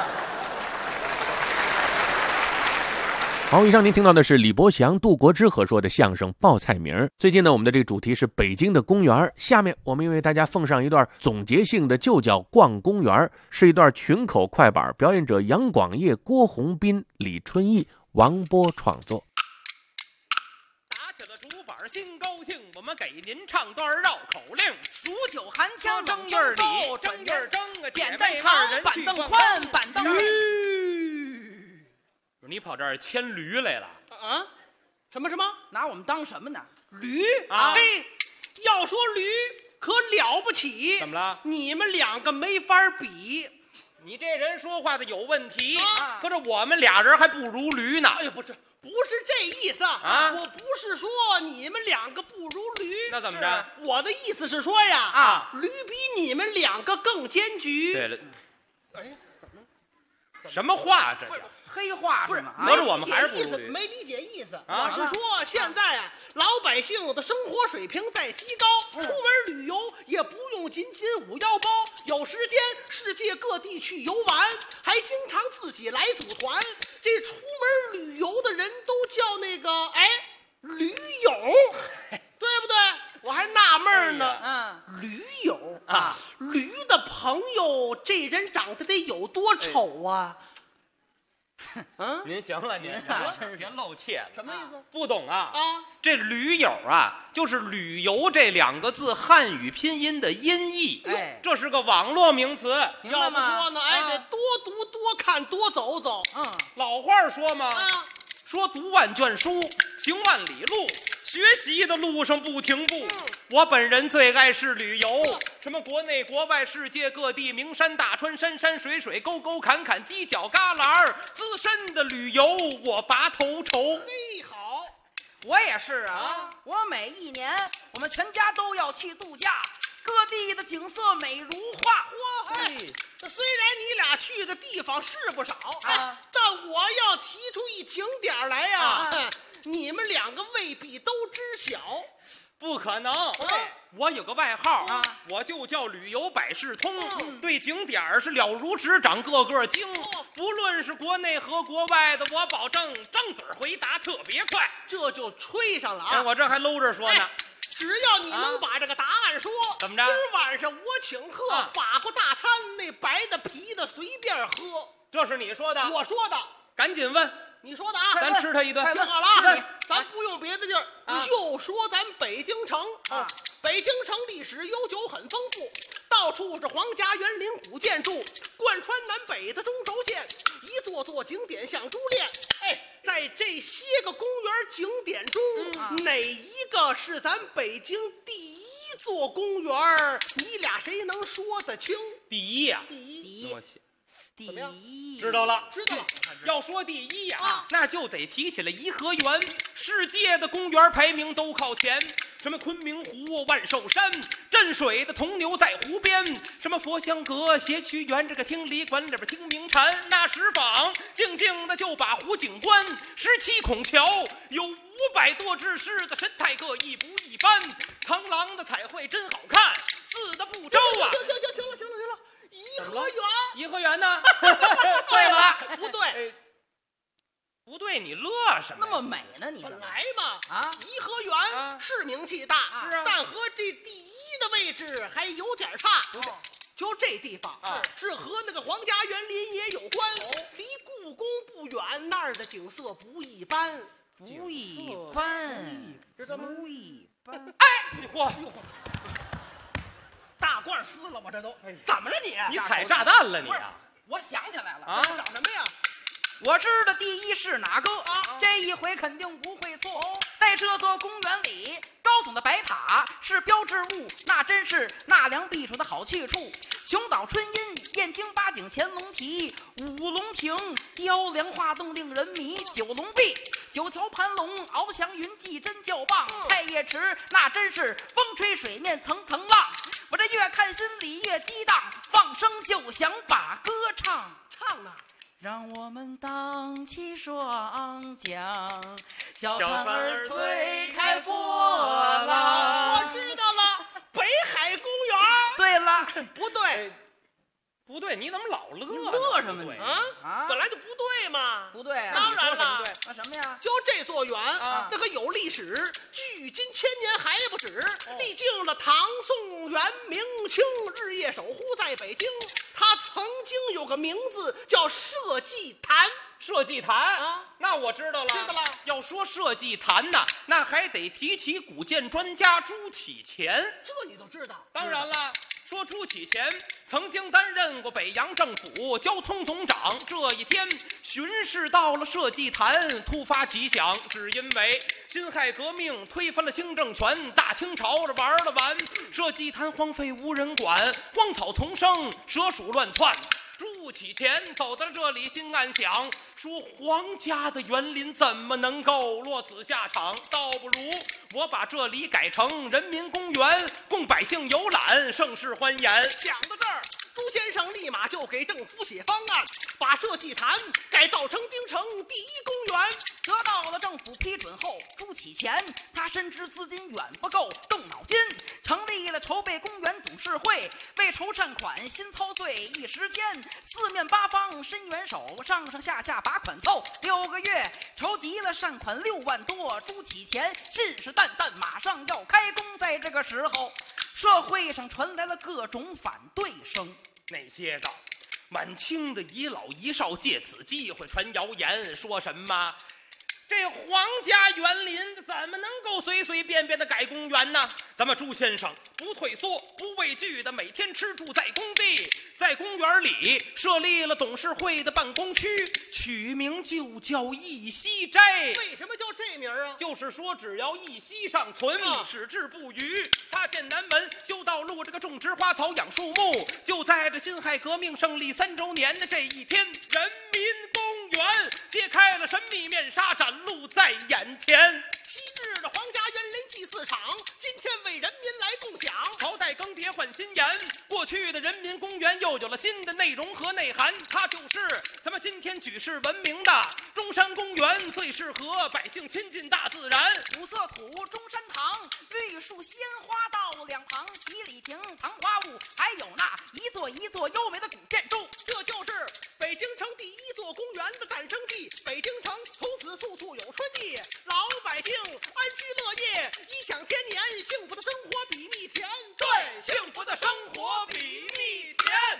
好，以上您听到的是李伯祥、杜国之合说的相声《报菜名》。最近呢，我们的这个主题是北京的公园。下面我们为大家奉上一段总结性的，就叫逛公园，是一段群口快板，表演者杨广业、郭宏斌、李春义、王波创作。 打起了竹板心高兴，我们给您唱段绕口令： 数九寒枪正月里，正月争啊， 扁担长，板凳宽，板凳矮。 你跑这儿牵驴来了啊？什么？拿我们当什么呢？驴啊！ 嘿，要说驴可了不起。 怎么了？ 你们2个没法比。 你这人说话的有问题。可是我们俩人还不如驴呢。 哎呀，不是这意思啊！我不是说你们2个不如驴。 那怎么着？ 我的意思是说呀，驴比你们2个更艰巨。 对了， 哎，怎么了？ 什么话这叫？ 黑话不是吗？ 合着我们还是不意思， 如没理解意思。 啊我是说，现在啊，老百姓的生活水平在提高，出门旅游也不用紧捂腰包，有时间世界各地去游玩，还经常自己来组团。这出门旅游的人都叫那个驴友，对不对？我还纳闷呢，驴友啊，驴的朋友，这人长得得有多丑啊？ 您行了，您啊，真是别露怯了。 什么意思？ 不懂啊？这驴友啊，就是旅游这2个字汉语拼音的音译。这是个网络名词。 要不说呢，得多读多看多走走。 老话说嘛，说读万卷书，行万里路。学习的路上不停步，我本人最爱是旅游，什么国内国外世界各地名山大川山山水水沟沟坎坎犄角旮旯资深的旅游我拔头筹。 好， 我也是啊，我每一年我们全家都要去度假，各地的景色美如画。 虽然你俩去的地方是不少，但我要提出一景点来呀，你们2个未必都知晓。 不可能，我有个外号我就叫旅游百事通，对景点是了如指掌，个个精。不论是国内和国外的，我保证张嘴回答特别快。 这就吹上了啊！ 我这还搂着说呢。 只要你能把这个答案说， 怎么着？ 今儿晚上我请客，法国大餐，那白的啤的随便喝。 这是你说的？ 我说的。 赶紧问， 你说的啊！ 咱吃他一顿。 听好了啊，咱不用别的地儿，就说咱北京城啊。北京城历史悠久很丰富，到处是皇家园林古建筑，贯穿南北的中轴线，一座座景点像珠链。在这些个公园景点中，哪一个是咱北京第一座公园？你俩谁能说得清？ 第一呀， 第一。 第一， 知道了， 知道了。 要说第一呀，那就得提起来颐和园，世界的公园排名都靠前。什么昆明湖、万寿山，镇水的铜牛在湖边；什么佛香阁、谐趣园，这个听礼馆里边听鸣蝉。那石坊静静的就把湖景观，17孔桥有500多只狮子，神态各异不一般。螳螂的彩绘真好看，4的不周啊！ 行了。颐和园， 颐和园呢？ 对了， 不对，你乐什么？ 那么美呢？你本来嘛，颐和园是名气大，但和这第一的位置还有点差。就这地方是和那个皇家园林也有关，离故宫不远，那儿的景色不一般， 不一般， 知道吗？ 不一般。 嚯！ 大褂撕了吗？这都怎么了你？ 你踩炸弹了你啊！ 我想起来了啊！ 找什么呀？ 我知道第一是哪个这一回肯定不会错。在这座公园里，高耸的白塔是标志物，那真是纳凉避暑的好去处。熊岛春阴、燕京八景、乾隆题、五龙亭、雕梁画栋令人迷。九龙壁、9条盘龙、翱翔云、技真叫棒。太液池那真是风吹水面层层浪。我这越看心里越激荡，放声就想把歌唱呢。 让我们荡起双桨，小船儿推开波浪。 我知道了，北海公园。 对了， 不对，你怎么老乐？ 乐什么你？ 本来就不对嘛。 不对啊！ 当然了， 那什么呀？ 就这座园这可有历史，距今1000年还不止，历经了唐、宋、元、明、清，日夜守护在北京。它曾经有个名字叫社稷坛。 社稷坛那我知道了。要说社稷坛呐，那还得提起古建专家朱启潜。 这你都知道？ 当然了。说朱启潜曾经担任过北洋政府交通总长，这一天巡视到了社稷坛，突发奇想，只因为辛亥革命推翻了清政权，大清朝这玩了完，社稷坛荒废无人管，荒草丛生，蛇鼠乱窜。朱启潜走到了这里，心暗想，说皇家的园林怎么能够落此下场？倒不如我把这里改成人民公园，供百姓游览，盛世欢颜。 想到这儿， 朱先生立马就给政府写方案，把社稷坛改造成京城第一公园。 得到了政府批准后，朱启潜他深知资金远不够，动脑筋成立了筹备公园董事会，为筹善款心操碎，一时间四面八方伸援手，上上下下把款凑，6个月筹集了善款6万多。朱启潜信誓旦旦马上要开工，在这个时候社会上传来了各种反对声， 那些个满清的遗老遗少借此机会传谣言，说什么这皇家园林怎么能够随随便便的改公园呢？咱们朱先生不退缩不畏惧的每天吃住在工地，在公园里设立了董事会的办公区，取名就叫义溪斋。 为什么叫这名啊？ 就是说只要义溪尚存，矢志不渝。他建南门修道路，这个种植花草养树木，就在这辛亥革命胜利3周年的这一天，人民公园揭开了神秘面纱，展露在眼前。 昔日的皇家园林祭祀场，今天为人民来共享。 朝代更迭换新颜，过去的人民公园又有了新的内容和内涵。它就是咱们今天举世闻名的中山公园，最适合百姓亲近大自然。 五色土、中山堂、绿树、鲜花道两旁，洗礼亭、糖花坞，还有那一座一座优美的古建筑。 这就是北京城第一座公园的诞生地。北京城从此处处有春意，老百姓安居乐业，颐享天年，幸福的生活比蜜甜。 对，幸福的生活比蜜甜。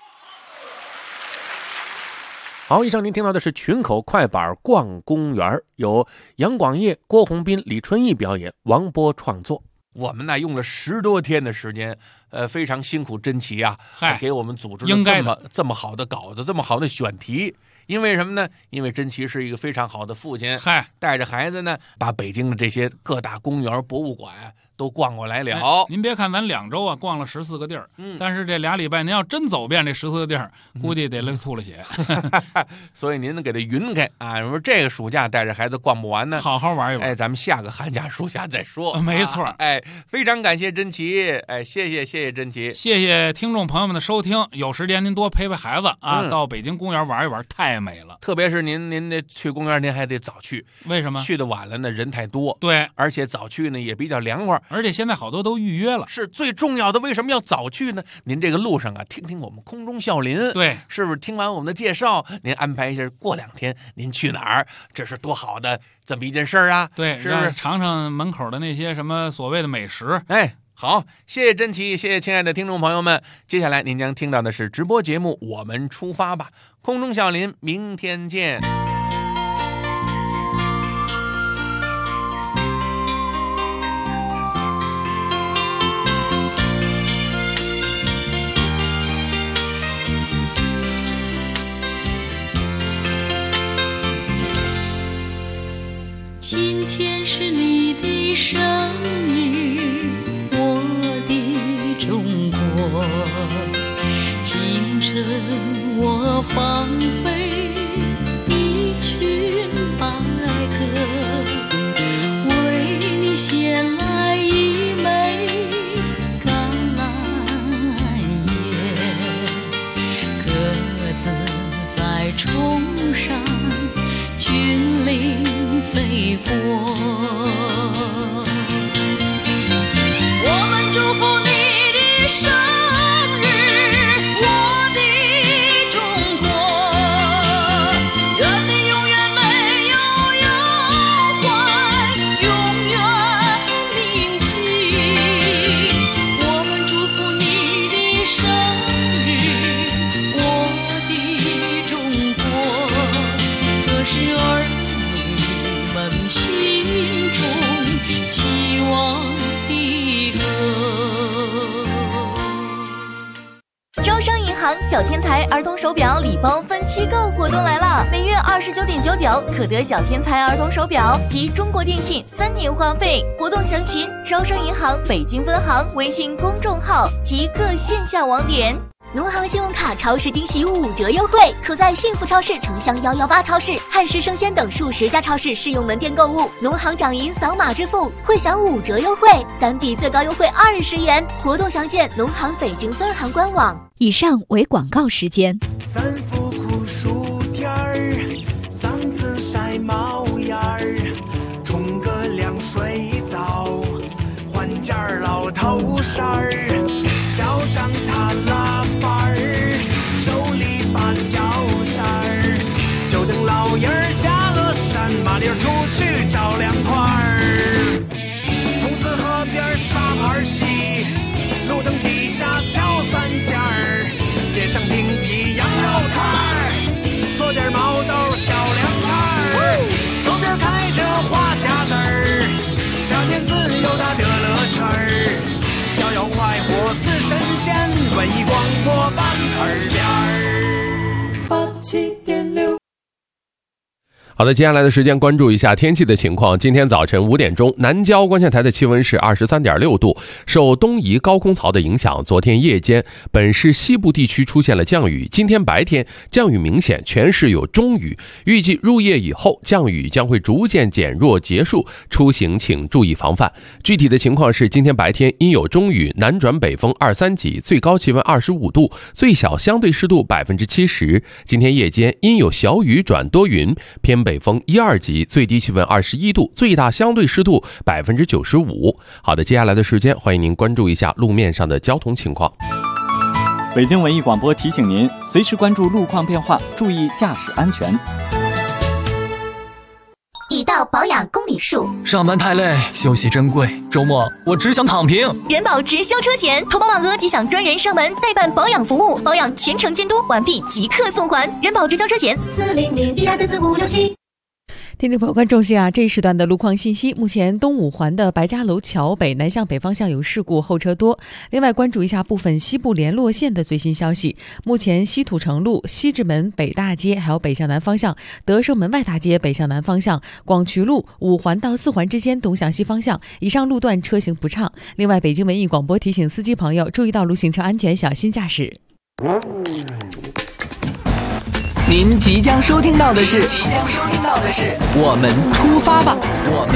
好，以上您听到的是群口快板逛公园，由杨广业、郭宏斌、李春义表演，王波创作。我们呢用了10多天的时间，非常辛苦珍奇啊，给我们组织了这么好的稿子，这么好的选题。因为什么呢？因为珍奇是一个非常好的父亲，带着孩子呢，把北京的这些各大公园、博物馆都逛过来了。 您别看咱2周啊逛了14个地儿，但是这2礼拜您要真走遍这14个地儿，估计得吐了血。 所以您给他匀开啊！说这个暑假带着孩子逛不完呢， 好好玩一玩。 咱们下个寒假、暑假再说。 没错。 非常感谢珍奇，谢谢珍奇， 谢谢听众朋友们的收听。有时间您多陪陪孩子啊，到北京公园玩一玩，太美了。 特别是您得去公园，您还得早去。 为什么？ 去的晚了呢，人太多。 对， 而且早去呢也比较凉快。 而且现在好多都预约了， 是最重要的。为什么要早去呢？您这个路上啊，听听我们空中笑林， 对， 是不是听完我们的介绍，您安排一下过2天您去哪儿？这是多好的这么一件事儿啊！ 对， 是不是？ 尝尝门口的那些什么所谓的美食。 好，谢谢珍奇，谢谢亲爱的听众朋友们。接下来您将听到的是直播节目《我们出发吧》，空中笑林，明天见。 今天是你的生日，我的中国，清晨我放飞一群白鸽，为你衔来一枚橄榄叶，鸽子在冲上君临飞过，我们祝福你的生日，我的中国，愿你永远没有忧患，永远宁静。我们祝福你的生日，我的中国，这是儿心中期望的歌。 招商银行小天才儿童手表礼包分期购活动来了，每月29.99可得小天才儿童手表及中国电信3年话费。活动详询招商银行北京分行微信公众号及各线下网点。 农行信用卡超市惊喜5折优惠，可在幸福超市、城乡118超市、汉时生鲜等数10家超市适用门店购物，农行掌银扫码支付会享5折优惠，单笔最高优惠20元。活动详见农行北京分行官网。 以上为广告时间。 三伏酷暑天儿，嗓子晒冒烟儿，冲个凉水澡，换件老头衫儿，脚上踏拉板儿，手里把脚扇儿，就等老爷儿下了山，麻溜出去找凉快儿。筒子河边沙盘棋，路灯底下敲三尖儿，点上冰皮羊肉串儿，做点毛豆小凉菜儿，周边开着花匣子儿，夏天自由的乐乐圈儿，逍遥快活似神仙，文艺广播版耳边儿87.6。 好的，接下来的时间关注一下天气的情况。今天早晨5点钟，南郊观县台的气温是23.6度，受东移高空槽的影响，昨天夜间本市西部地区出现了降雨，今天白天降雨明显，全市有中雨，预计入夜以后降雨将会逐渐减弱结束，出行请注意防范。具体的情况是，今天白天阴有中雨，南转北风2、3级，最高气温25度，最小相对湿度70%。今天夜间阴有小雨转多云，偏北风1、2级，最低气温21度，最大相对湿度95%。好的，接下来的时间，欢迎您关注一下路面上的交通情况。 北京文艺广播提醒您，随时关注路况变化，注意驾驶安全。 已到保养公里数， 上班太累，休息珍贵，周末我只想躺平。 人保直销车险，投保满额即享专人上门代办保养服务，保养全程监督，完毕即刻送还。人保直销车险40012344567。 听众朋友，关注一下这一时段的路况信息。目前东五环的白家楼桥北南向北方向有事故，后车多。另外关注一下部分西部联络线的最新消息。目前西土城路、西直门北大街还有北向南方向、德胜门外大街北向南方向、广渠路5环到4环之间东向西方向以上路段车行不畅。另外北京文艺广播提醒司机朋友注意道路行车安全，小心驾驶。 您即将收听到的是我们出发吧，我们